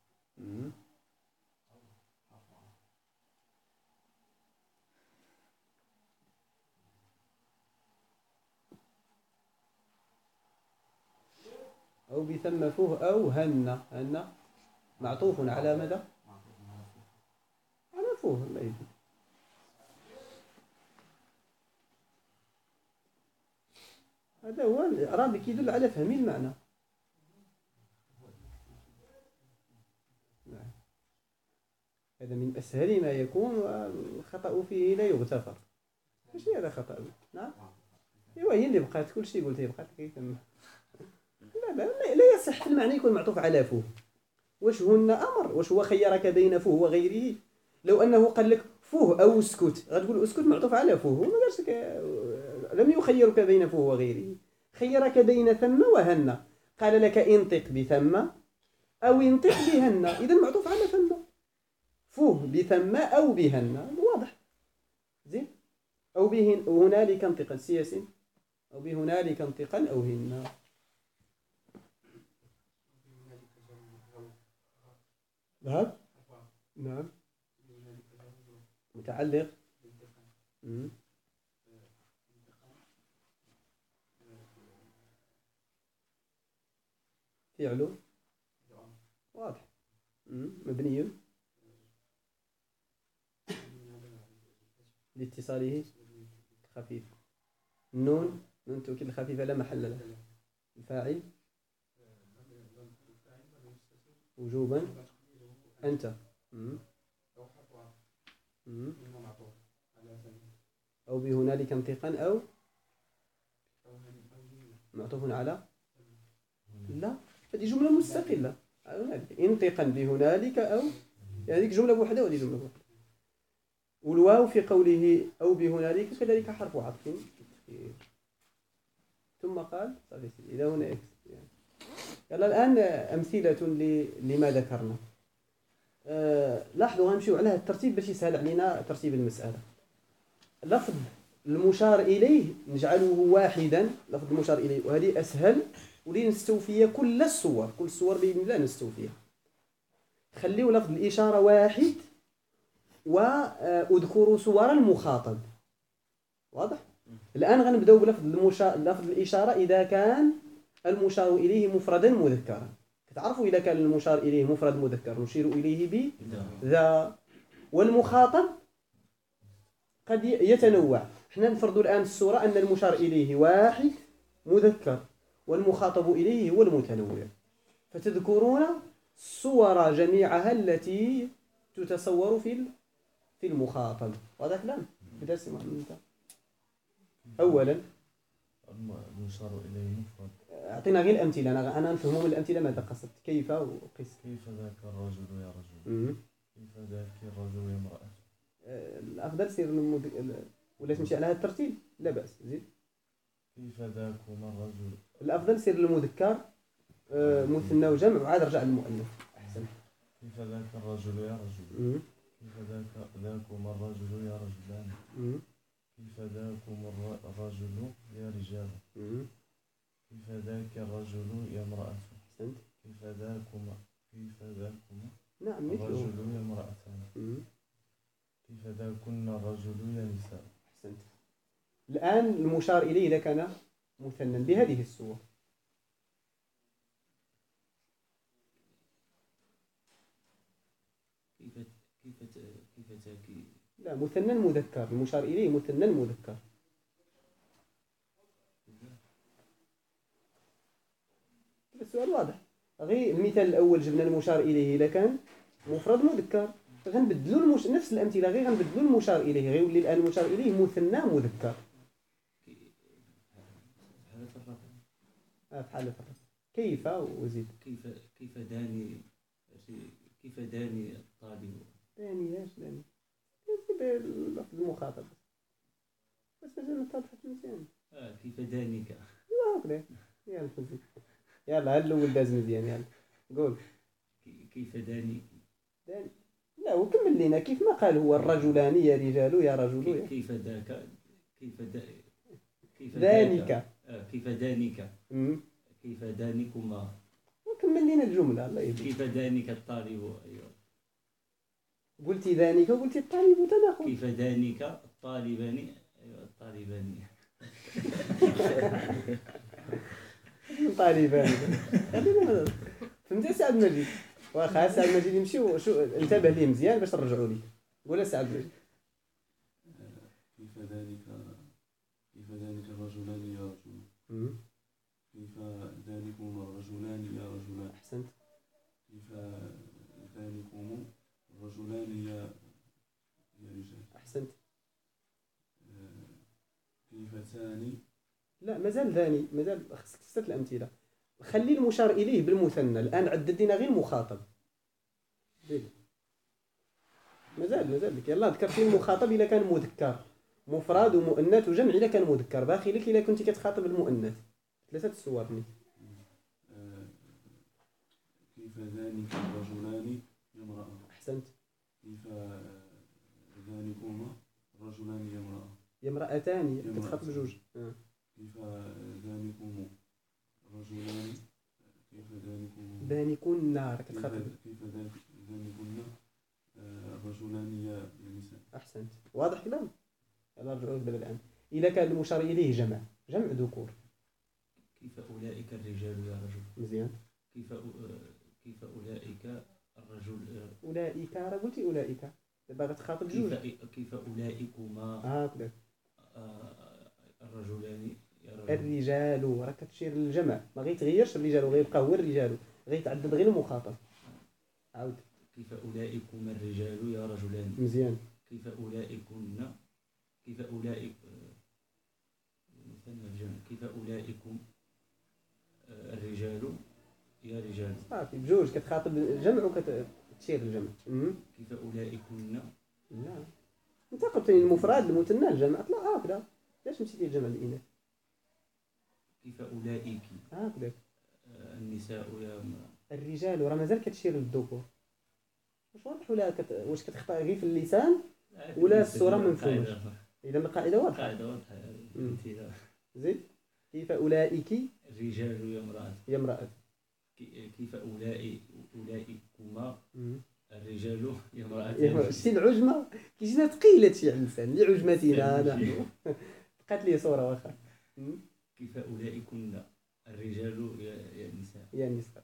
أو بثم فوه أو هن معطوف على ماذا؟ على فوه. الله يهديك. هذا هو الإعراب يدل على فهم المعنى. هذا من أسهل ما يكون والخطأ فيه لا يغتفر. ماشي هذا خطأ. نعم ايوا هي اللي بقات كل شيء قلت هي بقات كيتم. لا يصح في المعنى يكون معطوف على فوه. واش هن أمر؟ واش هو خيرك بين فوه وغيره؟ لو أنه قال لك فوه أو اسكت غتقول اسكت معطوف على فوه، وما قالش لك لم يخيرك بين فوه وغيره، خيرك بين ثم وهن. قال لك انطق بثم أو انطق بهن، إذا معطوف على ثم. فوه بثم أو بهن واضح. زين أو بهن هنالك انطقا سياسي أو بهنالك انطقا أو هن. ذهب نعم متعلق فعله واضح مبني لاتصاله خفيف. نون توكيد خفيفة لا محل لها. الفاعل وجوبا أنت أو بهنالك انطقا أو معطوف على لا، هذه جملة مستقلة. انطقا بهنالك أو هذه جملة بوحدة وهذه جملة بوحدة. والواو في قوله أو بهنالك كذلك حرف عطف. ثم قال إذا هنا يلا الآن أمثلة لما ذكرنا. لاحظوا غنمشيو على هذا الترتيب باش يسهل علينا ترتيب المسألة. لفظ المشار إليه نجعله واحدا، لفظ المشار إليه، وهذه أسهل ولي نستوفي كل الصور بإذن الله نستوفيها. خليوا لفظ الإشارة واحد وأذكروا صور المخاطب. واضح؟ الآن غنبداو بلفظ لفظ الإشارة إذا كان المشار إليه مفردا مذكرا. تعرفوا إذا كان المشار إليه مفرد مذكر نشير إليه بذا، والمخاطب قد يتنوع. احنا نفرض الآن الصورة أن المشار إليه واحد مذكر والمخاطب إليه هو المتنوع، فتذكرون الصور جميعها التي تتصور في المخاطب. وهذا كلام بدأ. أولا المشار إليه مفرد. أعطينا غير الأمثلة، أنا نفهمهم الأمثلة ماذا قصدت. كيف وقس. كيف ذاك الرجل يا رجل. كيف ذاك الرجل يا امرأة. الأفضل سير ولا تمشي على هذا الترتيب لا بأس. زيد. كيف ذاكما الرجل. الأفضل سير المذكر مثنى وجمع وعاد رجع للمؤنث أحسن. كيف ذاك الرجل يا رجل. كيف ذاكما الرجل يا رجلان. كيف ذاكم الرجل يا رجال. كيف ذاك الرجل يا امرأة. أحسنت. كيف ذاكما نعم الرجل يا امرأتان. كيف ذاكن الرجل يا نساء. أحسنت. الآن المشار إليه إذا كان مثنى بهذه الصور. كيف تاكي. لا مثنى مذكر، المشار إليه مثنى مذكر. السؤال واضح. غير المثال الأول جبنا المشار إليه إذا كان مفرد مذكر، غنبدلوا نفس الأمثلة غير غنبدلوا المشار إليه، غيولي الآن المشار إليه مثنى مذكر. بحال الرقم. كيف وزيد. كيف داني الطالب. داني اش داني؟ لفظ المخاطب. بس مازال اتضحت مزيان. كيف دانيك. هكذا. يلا فزي. يلا ها الأول داز مزيان يلا. قول. كيف داني. لا وكمل لينا كيف ما قال هو الرجلان يا رجال يا رجل يا. كيف ذاك. دانيك. كيف دانيك. كيف دانكما. وكمل لينا الجملة الله يهديك. كيف دانك الطالب. أيوة. قلتي ذانك وقلتي الطالب تداخل. كيف دانك الطالبان. أيوة الطالبان. طالبان. فهمتي سعد المجيد. واخا سعد المجيد يمشي وشو انتبه ليه مزيان باش نرجعوا ليه. قول سعد المجيد. كيف ذلك الرجلان يا رجل. كيف ذلكم الرجلان يا رجلان. أحسنت. كيف ذلكم الرجلان يا رجال. أحسنت. كيف ثاني. لا مازال ثاني مازال خصك تستت الأمثلة. خلي المشار إليه بالمثنى الآن عددنا غير مخاطب. مازال لك يلا ذكرتي المخاطب إذا كان مذكر مفرد ومؤنث وجمع إذا كان مذكر باقي لك إذا كنت كتخاطب المؤنث. ثلاثة الصور مني. كيف ذلك الرجلان يا امرأة. أحسنت. كيف ذلكما الرجلان يا امرأة. يا امرأتان كتخاطب جوج. كيف ذلكم الرجلان. كيف ذلكم ذلكن نار كتخاطب. كيف ذلكن الرجلان يا نساء. أحسنت. واضح كلام. يلا نرجعوا دابا الآن إذا كان المشار إليه جمع ذكور. كيف أولئك الرجال يا رجل. مزيان. كيف أولئك الرجل. أولئك راه قلتي أولئك دابا غتخاطب جوج. كيف أولئكما. هكذا. الرجلان يا رجل. الرجال راه كتشير للجمع ما غيتغيرش الرجال وغيبقى هو الرجال غيتعدد غير المخاطب. عاود. كيف أولئكما الرجال يا رجلان. مزيان. كيف أولئكن. كيف أولئك مثنى الجمع. كيف أولئكم الرجال يا رجال. صافي بجوج كتخاطب الجمع وكتشير الجمع. كيف أولئكن. لا انت قلت لي المفرد المثنى الجمع اطلع هكذا. علاش مشيتي الجمع الاناث. كيف أولئك. هكذا. النساء يا الرجال راه مازال كتشير للذكور. واش واضح ولا واش كتخطا غير في اللسان ولا الصوره ما مفهومش. اذا القاعده واضحه. زيد. كيف أولئك الرجال يا امرأة. كيف أولئكما الرجال يا امرأة. شتي العجمة كيجينا ثقيلة شي على اللسان لعجمتنا نحن. بقات لي صورة واخا. كيف أولئكن الرجال يا نساء. يا نساء.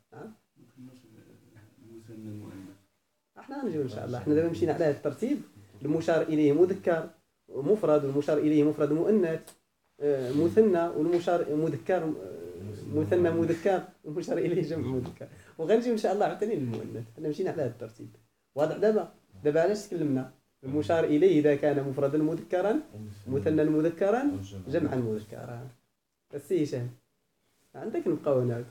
المثنى المؤنث. احنا غنجيو ان شاء الله. احنا دابا مشينا على هذا الترتيب. المشار إليه مذكر مفرد والمشار إليه مفرد مؤنث مثنى والمشار مذكر مثنى مذكر والمشار إليه جمع مذكر. وغنجيو ان شاء الله عاوتاني للمؤنث. حنا مشينا على هذا الترتيب واضح. دابا علاش تكلمنا المشار إليه إذا كان مفردا مذكرا مثنى مذكرا جمعا مذكرا. السي هشام عندك نبقاو هنا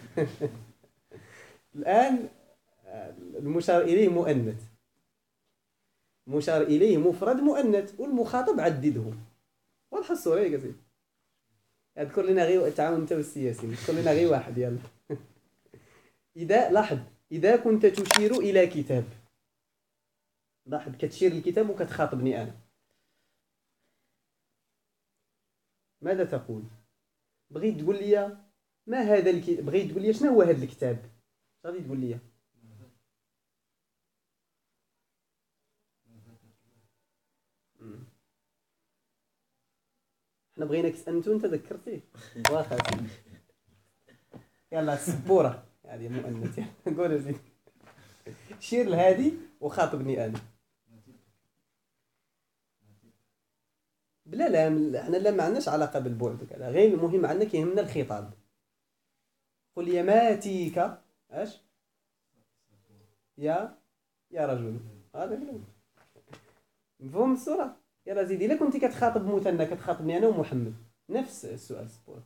الآن المشار إليه مؤنث، مشار إليه مفرد مؤنث، والمخاطب عدده. واضحة الصورة يا قصير؟ اذكر لنا غير التعاون انت والسياسي، اذكر لنا غير واحد يلا. إذا لاحظ، إذا كنت تشير إلى كتاب، لاحظ كتشير الكتاب وكتخاطبني أنا، ماذا تقول؟ بغيت تقول لي ما هذا الكتاب، بغيت تقول لي شنو هو هذا الكتاب، اش غادي تقول لي؟ حنا بغيناك انتو انت ذكرتيه واخا يلا السبوره هذه مؤنث قول زيد شير لهادي وخاطبني انا. بلا لا احنا لا ما عندناش علاقه بالبعد وكذا، غير المهم عندنا كيهمنا الخطاب. قل يا ماتيك اش يا رجل، هذا مفهوم الصوره؟ يلا زيدي. الا كنتي كتخاطب مثنى كتخاطبني انا ومحمد نفس السؤال. السبوره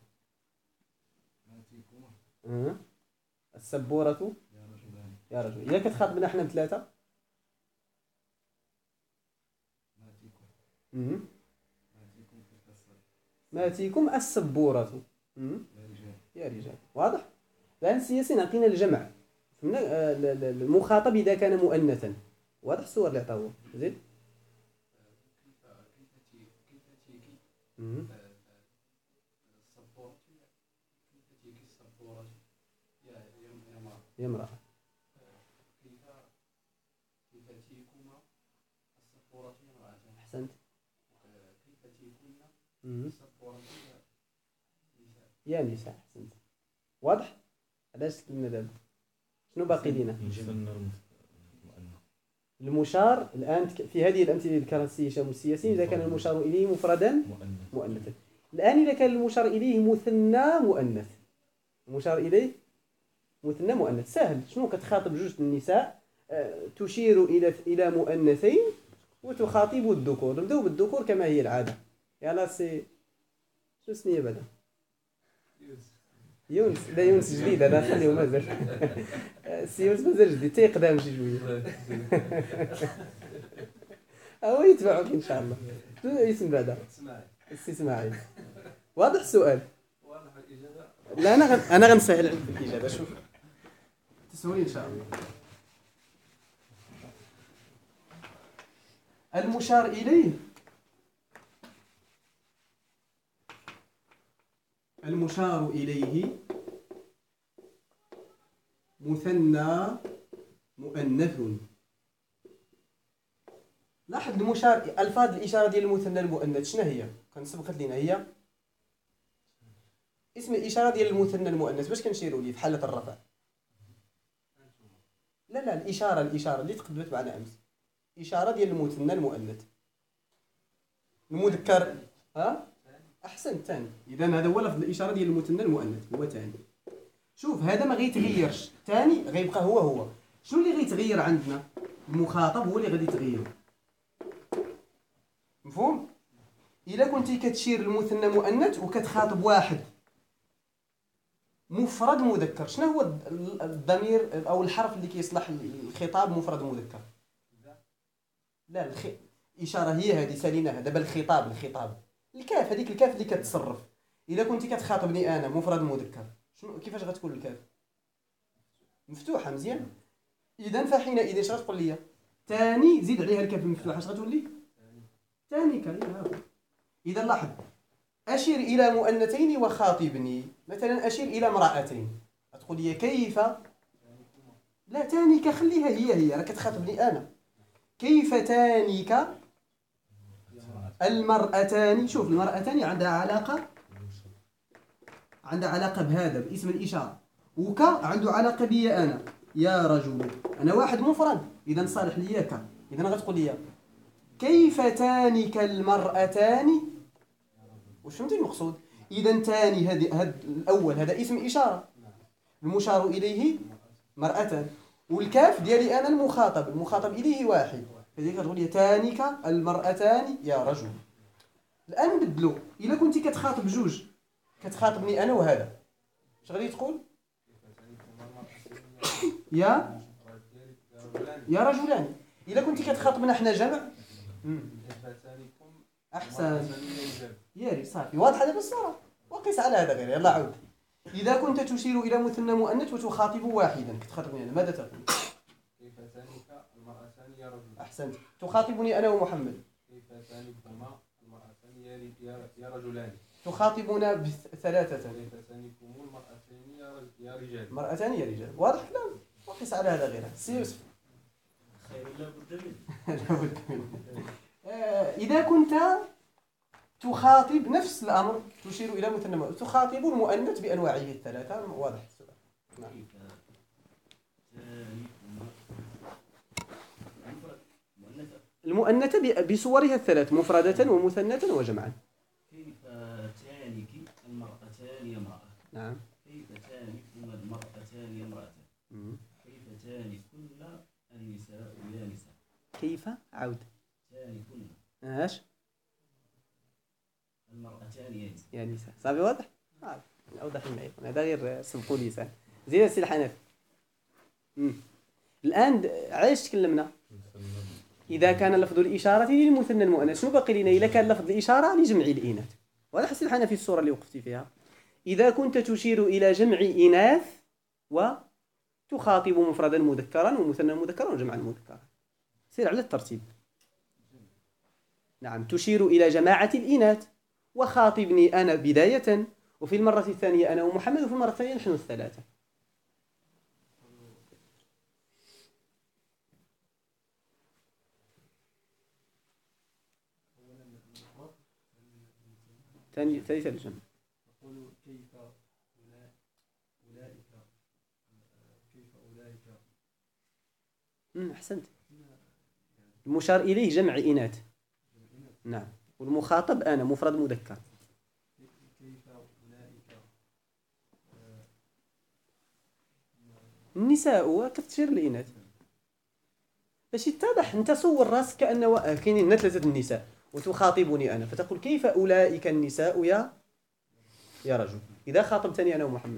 السبوره يا رجل. الا كتخاطبنا احنا بثلاثه ماتيكم السبوره يا رجال. واضح؟ الان السياسي نعطينا الجمع، فهمنا؟ المخاطب اذا كان مؤنثا. واضح الصور اللي عطاوه؟ زيد. يا امرأة. أحسنت. يا نساء. أحسنت. واضح؟ علاش تكلمنا دابا؟ شنو باقي لينا؟ المشار الآن في هذه الأمثلة اللي ذكرها السي هشام السياسي إذا كان المشار إليه مفردا مؤنثا. الآن إذا كان المشار إليه مثنى مؤنث، المشار إليه مثنى مؤنث سهل. شنو؟ كتخاطب جوج النساء، تشير إلى مؤنثين وتخاطب الذكور. نبداو بالذكور كما هي العادة. يلا سي شنو اسميه بعدا؟ يونس. لا يونس جديد، انا نخليه مازال. السي يونس مازال جديد تيقدم شي شويه. هو يتبعوك ان شاء الله. شنو اسم بعدا؟ السي اسماعيل. واضح السؤال؟ واضح الاجابه. لا انا غنسهل عليك الاجابه. شوف تسولي ان شاء الله. المشار اليه المشار إليه مثنى مؤنث. لاحظ المشار، ألفاظ الإشارة ديال المثنى المؤنث شنو هي؟ كان سبقت لينا هي اسم الإشارة ديال المثنى المؤنث. باش كنشيروا ليه في حالة الرفع؟ لا الإشارة اللي تقدمت معنا أمس، إشارة ديال المثنى المؤنث المذكر. أحسن ثاني. إذا هذا هو لفظ الإشارة ديال المثنى المؤنث، هو ثاني. شوف هذا ما غيتغيرش، ثاني غيبقى هو. شنو اللي غيتغير عندنا؟ المخاطب هو اللي غادي يتغير. مفهوم؟ إلا كنتي كتشير المثنى مؤنث وكتخاطب واحد مفرد مذكر، شنو هو الضمير أو الحرف اللي كيصلح الخطاب مفرد مذكر؟ لا الإشارة هي هذه ساليناها. دابا الخطاب الكاف، هذيك الكاف اللي كتصرف. اذا كنتي كتخاطبني انا مفرد مذكر كيفاش غتكون الكاف؟ مفتوحه مزيان. اذا فحينئذ اش غتقول لي؟ ثاني زيد عليها الكاف المفتوحه اش غتولي؟ ثاني. اذا لاحظ، اشير الى مؤنثين وخاطبني. مثلا اشير الى امراتين، تقول لي كيف؟ لا ثانيك خليها هي راك كتخاطبني انا. كيف ثانيك المرأتان؟ شوف المرأتان عندها علاقة بهذا باسم الإشارة، وك عنده علاقة بي أنا يا رجل. أنا واحد مفرد إذا صالح لي ك. إذا غتقول لي كيف تانك المرأتان. واش فهمتي المقصود؟ إذا تاني هذا الأول هذا اسم إشارة، المشار إليه مرأتان، والكاف ديالي أنا المخاطب إليه واحد. فذلك تقول لي تانك المرأتان يا رجل. الآن نبدلو. إلا كنتي كتخاطب جوج كتخاطبني انا وهذا، اش غادي تقول؟ يا رجلان. الا كنتي كتخاطبنا حنا جمع احسن ياري صافي واضحه دابا الصوره. وقيس على هذا غير. يلا عاود. اذا كنت تشير الى مثنى مؤنث وتخاطب واحدا، كتخاطبني انا، ماذا تقول؟ كيف ثانيك المرأتان يا رجل. احسنت. تخاطبني انا ومحمد. كيف ثانكما المرأتان يا رجلان. تخاطبنا بثلاثه. كيف ثانكم المرأتان يا رجال. مرأتان يا رجال. واضح كلام. وقيس على هذا غير. سي يوسف. خير لا بد منه. لابد منه. إذا كنت تخاطب نفس الأمر، تشير إلى مثنى مؤنث، تخاطب المؤنث بأنواعه الثلاثة، واضح السؤال. نعم. المؤنثة بصورها الثلاث، مفردة ومثنى وجمعا. كيف تانك المرأتان يا امرأة. نعم. كيف تانكما المرأتان يا امرأة. كيف تانكن النساء يا نساء. كيف عود تانكن ايش المرأتان يا نساء. يا نساء. صافي واضح. اوضح معي هذا غير سبقوا لسان. زين السي الحنفي. الان علاش تكلمنا؟ اذا كان لفظ الاشاره للمثنى المؤنث، شنو باقي لنا؟ الا كان لفظ الاشاره لجمع الاناث. واضح السي الحنفي الصوره اللي وقفتي فيها. اذا كنت تشير الى جمع اناث وتخاطب مفردا مذكرا ومثنى مذكرا وجمعا مذكرا، سير على الترتيب. نعم. تشير إلى جماعة الإناث وخاطبني أنا بداية، وفي المرة الثانية أنا ومحمد، وفي المرة الثانية نحن الثلاثة. ثالثة الجمع. نقول كيف أولئك أحسنت. المشار إليه جمع إناث. نعم. والمخاطب أنا مفرد مذكر. كيف أولئك النساء كيف تشير الإناث باش يتضح. أنت صور راسك كأنه كاينين ثلاثة النساء وتخاطبني أنا، فتقول كيف أولئك النساء يا رجل. إذا خاطبتني أنا ومحمد.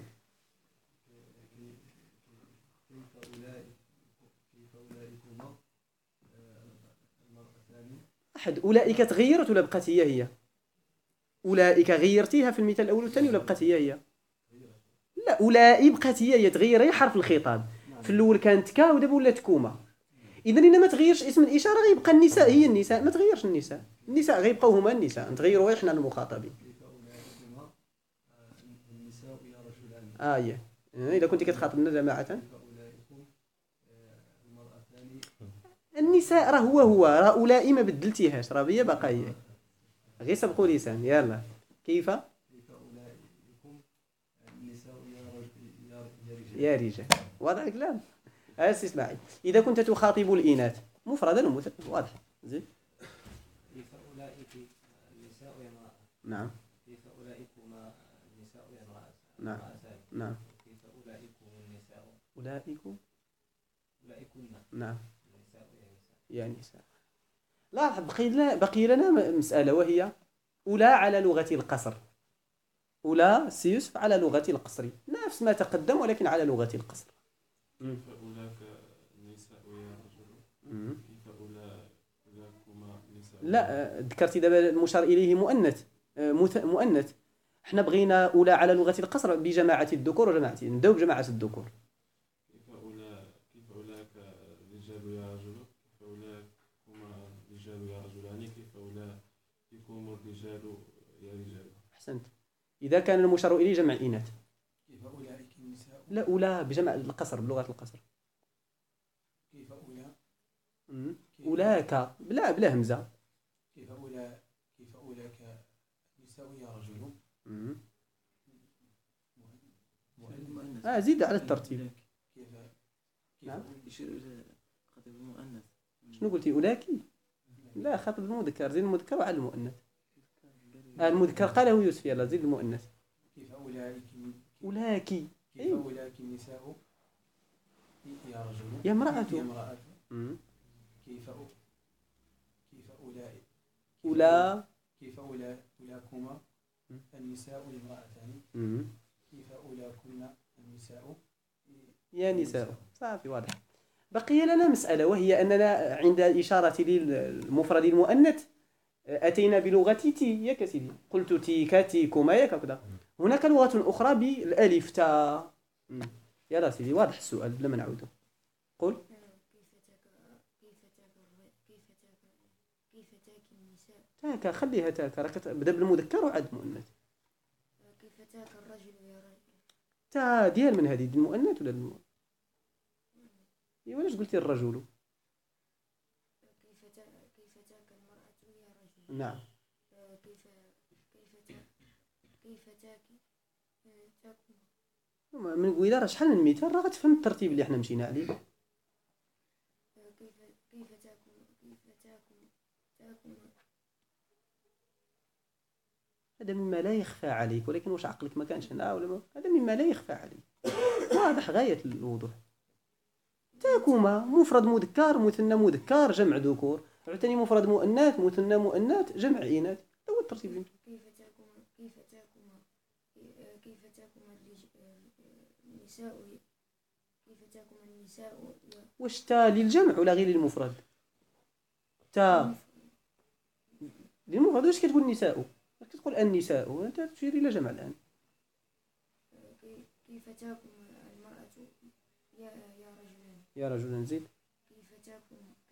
أحد. أولئك تغيرت ولا بقت هي؟ أولئك غيرتيها في المثال الأول والثاني ولا بقت هي؟ لا، أولئك بقت هي تغير هي حرف الخطاب. في الأول كانت كا ودابا ولات كوما. إذا إلا ما تغيرش اسم الإشارة غيبقى النساء هي النساء، ما تغيرش النساء غيبقاو هما النساء، نتغيروا غير حنا المخاطبين. يا إذا كنت كتخاطبنا جماعة النساء راه هو راه أولئك ما بدلتيهاش، راه هي باقا هي. غير سبقوا لسان. يلا. كيف أولئكم النساء يا رجال. واضح الكلام. سي اسماعيل. إذا كنت تخاطب الإناث مفردا ومثنى، واضح. زين. كيف أولئك النساء يا امرأة. نعم. كيف أولئكما النساء يا امرأة. نعم. نعم. كيف أولئكم النساء. أولئكن. نعم. يا نساء. لا، بقي لنا مسألة، وهي أولى على لغة القصر. أولى سيوسف على لغة القصر، نفس ما تقدم ولكن على لغة القصر. كيف أولاك النساء يا رجل. كيف أولاكما النساء. لا، ذكرتي دابا المشار إليه مؤنث. احنا بغينا أولى على لغة القصر بجماعة الذكور وجماعة، نبداو بجماعة الذكور. كيف أولاك الرجال يا رجل. كيف أولاكما الرجال يا رجلان. كيف أولاكم الرجال يا رجال. أحسنت. إذا كان المشار إليه جمع إناث. كيف أولئك النساء. لا، أولى بجمع القصر بلغة القصر. كيف أولى. أولاك بلا همزة. كيف أولاك النساء يا رجل. زيد على الترتيب. كيف نعم. يشير إلى خطيب المؤنث. شنو قلتي؟ أولاكي. لا، خاطب المذكر. زيد المذكر وعلى المؤنث. المذكر قاله يوسف. يلا زيد المؤنث. كيف أولئك. أولاكي. كيف أولئك النساء يا رجل. يا امرأة. كيف أولئك. أولى. كيف أولاكما النساء امرأتان كيف أولاكن النساء يا نساء. صافي واضح. بقي لنا مسألة، وهي أننا عند الإشارة للمفرد المؤنث أتينا بلغة تي ياك سيدي، قلت تيكا تيكما ياك هكذا. هناك لغة أخرى بالألف تا. يلا سيدي واضح السؤال بلا ما نعوده. قل. كيف تاكي النساء. تاكا خليها تاكا، راك بدا بالمذكر وعاد مؤنث. كيف تاكا الرجل يا رجل. تا ديال من هذه المؤنث ولا المؤنث؟ ولاش قلتي الرجل؟ كيف تاكا المرأة يا رجل. نعم. كيف تاكي تاكل. من قويله راه شحال من مثال راه غتفهم الترتيب اللي حنا مشينا عليه. كيف تاكل هذا مما لا يخفى عليك، ولكن واش عقلك ما كانش هنا ولا ما؟ هذا مما لا يخفى عليك، واضح غاية الوضوح. تاكما مفرد مذكر مثنى مذكر جمع ذكور، عاوتاني مفرد مؤنث مثنى مؤنث جمع إناث، هذا هو الترتيب. كيف تاكما النساء. كيف تاكما النساء. واش تا للجمع ولا غير للمفرد؟ تا للمفرد. واش كتقول النساء؟ واش كتقول النساء؟ انت تشير الى جمع الان. كيف تاكل المرأة يا رجلان. يا رجلان زيد. كيف تاكل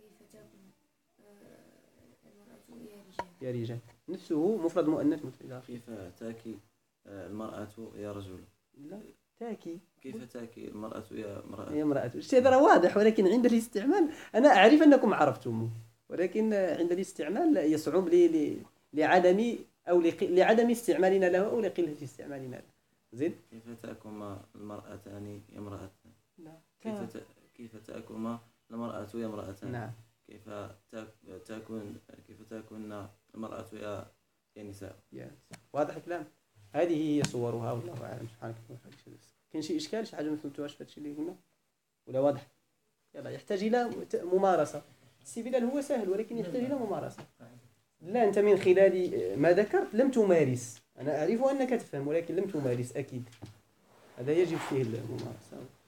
المرأة يا رجال. نفسه مفرد مؤنث مثل كيف تاكي المرأة يا رجل. لا تاكي. كيف تاكي المرأة يا امرأة. يا امرأة. هذا راه واضح، ولكن عند الاستعمال أنا أعرف أنكم عرفتم، ولكن عند الاستعمال يصعب لي لعدم أو لعدم استعمالنا له أو لقلة استعمالنا له. زين. كيف تاكما المرأتان يا امرأة. لا. كيف تاكما المرأة يا امرأة. نعم. كيف تاكلن المرأة يا نساء. واضح الكلام. هذه هي صورها والله أعلم. سبحانك اللهم وبحمدك. كاين شي إشكال شي حاجة ما فهمتوهاش في هادشي اللي قلنا ولا واضح؟ يلا يحتاج إلى ممارسة. السبيل هو سهل ولكن يحتاج إلى ممارسة. لا أنت من خلال ما ذكرت لم تمارس. أنا أعرف أنك تفهم ولكن لم تمارس أكيد. هذا يجب فيه الممارسة.